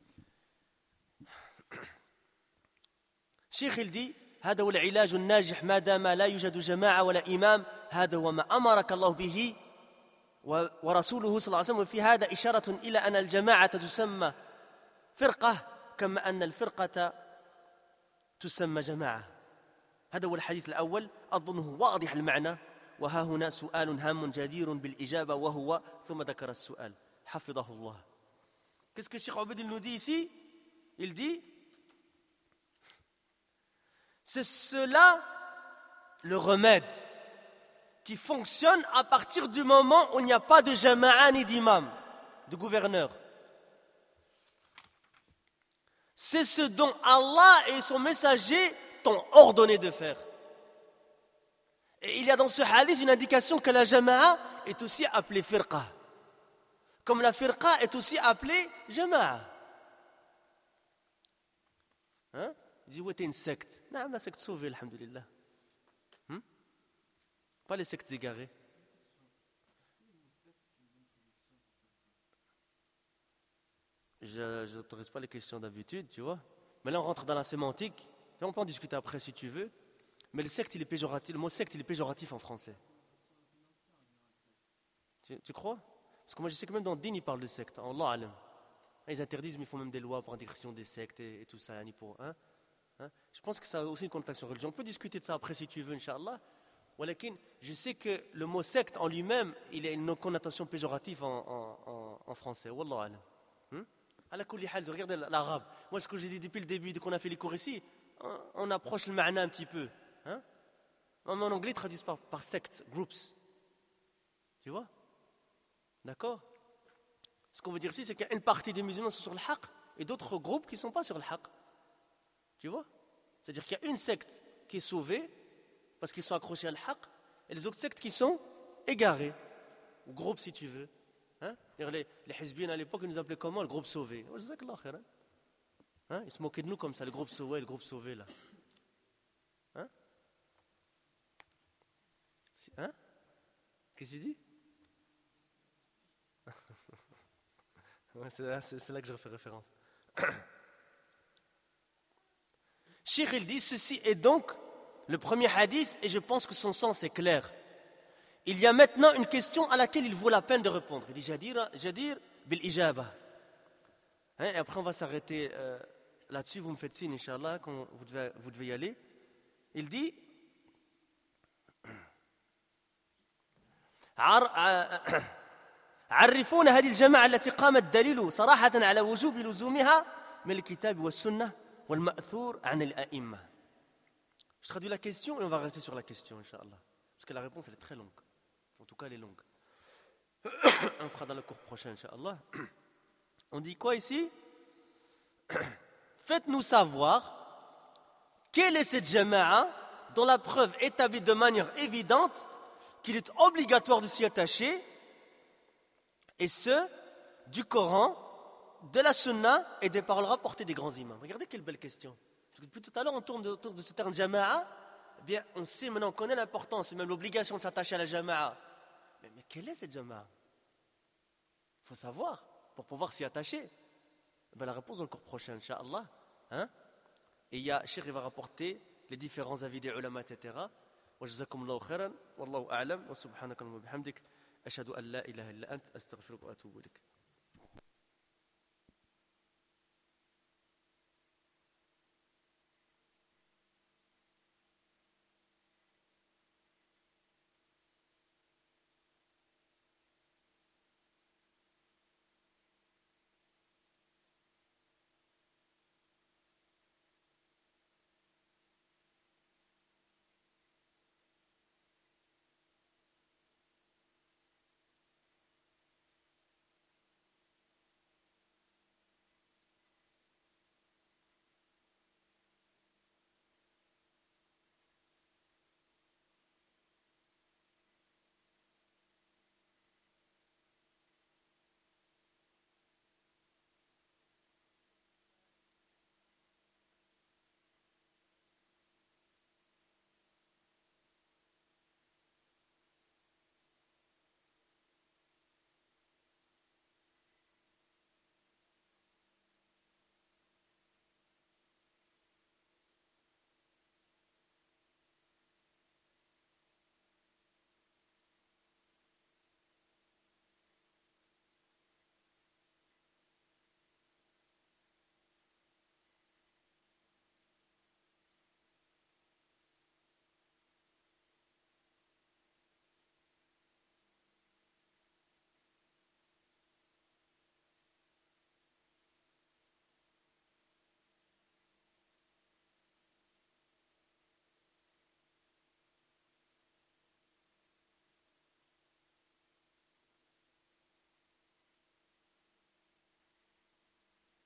Cheikh, il dit, هذا هو العلاج الناجح ما دام لا يوجد جماعة ولا إمام هذا هو ما أمرك الله به ورسوله صلى الله عليه وسلم وفي هذا إشارة إلى أن الجماعة تسمى فرقة كما أن الفرقة تسمى جماعة. هذا هو الحديث الأول أظنه واضح المعنى. وها هنا سؤال هام جدير بالإجابة وهو ثم ذكر السؤال حفظه الله. Qu'est-ce que Cheikh Obeid nous dit ici? Il dit, c'est cela le remède qui fonctionne à partir du moment où il n'y a pas de jama'a ni d'imam, de gouverneur. C'est ce dont Allah et son messager t'ont ordonné de faire. Et il y a dans ce hadith une indication que la jama'a est aussi appelée firqa. Comme la firqa est aussi appelée jama'a. Hein? Il dit, ouais, t'es une secte. Non, la secte sauvée, alhamdulillah. Hmm? Pas les sectes égarées. Je n'autorise pas les questions d'habitude, tu vois. Mais là, on rentre dans la sémantique. On peut en discuter après si tu veux. Mais le secte, il est péjoratif. Le mot secte, il est péjoratif en français. Tu, tu crois? Parce que moi je sais que même dans le din, ils parlent de secte. Allah alam. Ils interdisent, mais ils font même des lois pour interdiction des sectes et, et tout ça. Pour, hein? Hein? Je pense que ça a aussi une connotation religieuse. On peut discuter de ça après si tu veux, Inch'Allah. Je sais que le mot secte en lui-même, il a une connotation péjorative en, en, en, en français. Wallah alam. Hmm? À la kulli hal, regardez l'arabe. Moi, ce que j'ai dit depuis le début, dès qu'on a fait les cours ici, on, on approche le ma'na un petit peu. Hein? En anglais, ils traduisent par, par sectes, groups. Tu vois? D'accord? Ce qu'on veut dire ici, c'est qu'il y a une partie des musulmans qui sont sur le haqq et d'autres groupes qui ne sont pas sur le haqq. Tu vois? C'est-à-dire qu'il y a une secte qui est sauvée parce qu'ils sont accrochés à le haqq et les autres sectes qui sont égarés. Ou groupes, si tu veux. Hein? Les, les hizbines à l'époque, ils nous appelaient comment? Le groupe sauvé. Hein? Ils se moquaient de nous comme ça, le groupe sauvé, le groupe sauvé là. Hein? Hein? Qu'est-ce que tu dis? Ouais, c'est, là, c'est, c'est là que je fais référence. Cheikh il dit ceci est donc le premier hadith et je pense que son sens est clair. Il y a maintenant une question à laquelle il vaut la peine de répondre. Il dit Jadir, Jadir bil ijaba. Hein, et après on va s'arrêter euh, là-dessus. Vous me faites signe, Inch'Allah, quand vous devez, vous devez y aller. Il dit عرفونا هذه الجماعة التي قام الدليل صراحة على وجوب لزومها من الكتاب والسنة والمأثور عن الأئمة. Je traduis la question et on va rester sur la question, Inch'Allah. Parce que la réponse, elle est très longue. En tout cas, elle est longue. On fera dans le cours prochain, Inch'Allah. On dit quoi ici? Faites-nous savoir quelle est cette jama'a dont la preuve établit de manière évidente qu'il est obligatoire de s'y attacher, et ce, du Coran, de la Sunna et des paroles rapportées des grands imams. Regardez quelle belle question. Parce que depuis tout à l'heure, on tourne autour de ce terme jama'a. Eh bien, on sait maintenant, on connaît l'importance et même l'obligation de s'attacher à la jama'a. Mais, mais quelle est cette jama'a? Il faut savoir pour pouvoir s'y attacher. Eh bien, la réponse dans le cours prochain, Inch'Allah. Hein? Et il y a, Cheikh, il va rapporter les différents avis des ulama, et cetera. Wa jazakumullahu khairan, wallahu a'lam, wa subhanaka wa bihamdik. أشهد أن لا إله إلا أنت أستغفرك وأتوب إليك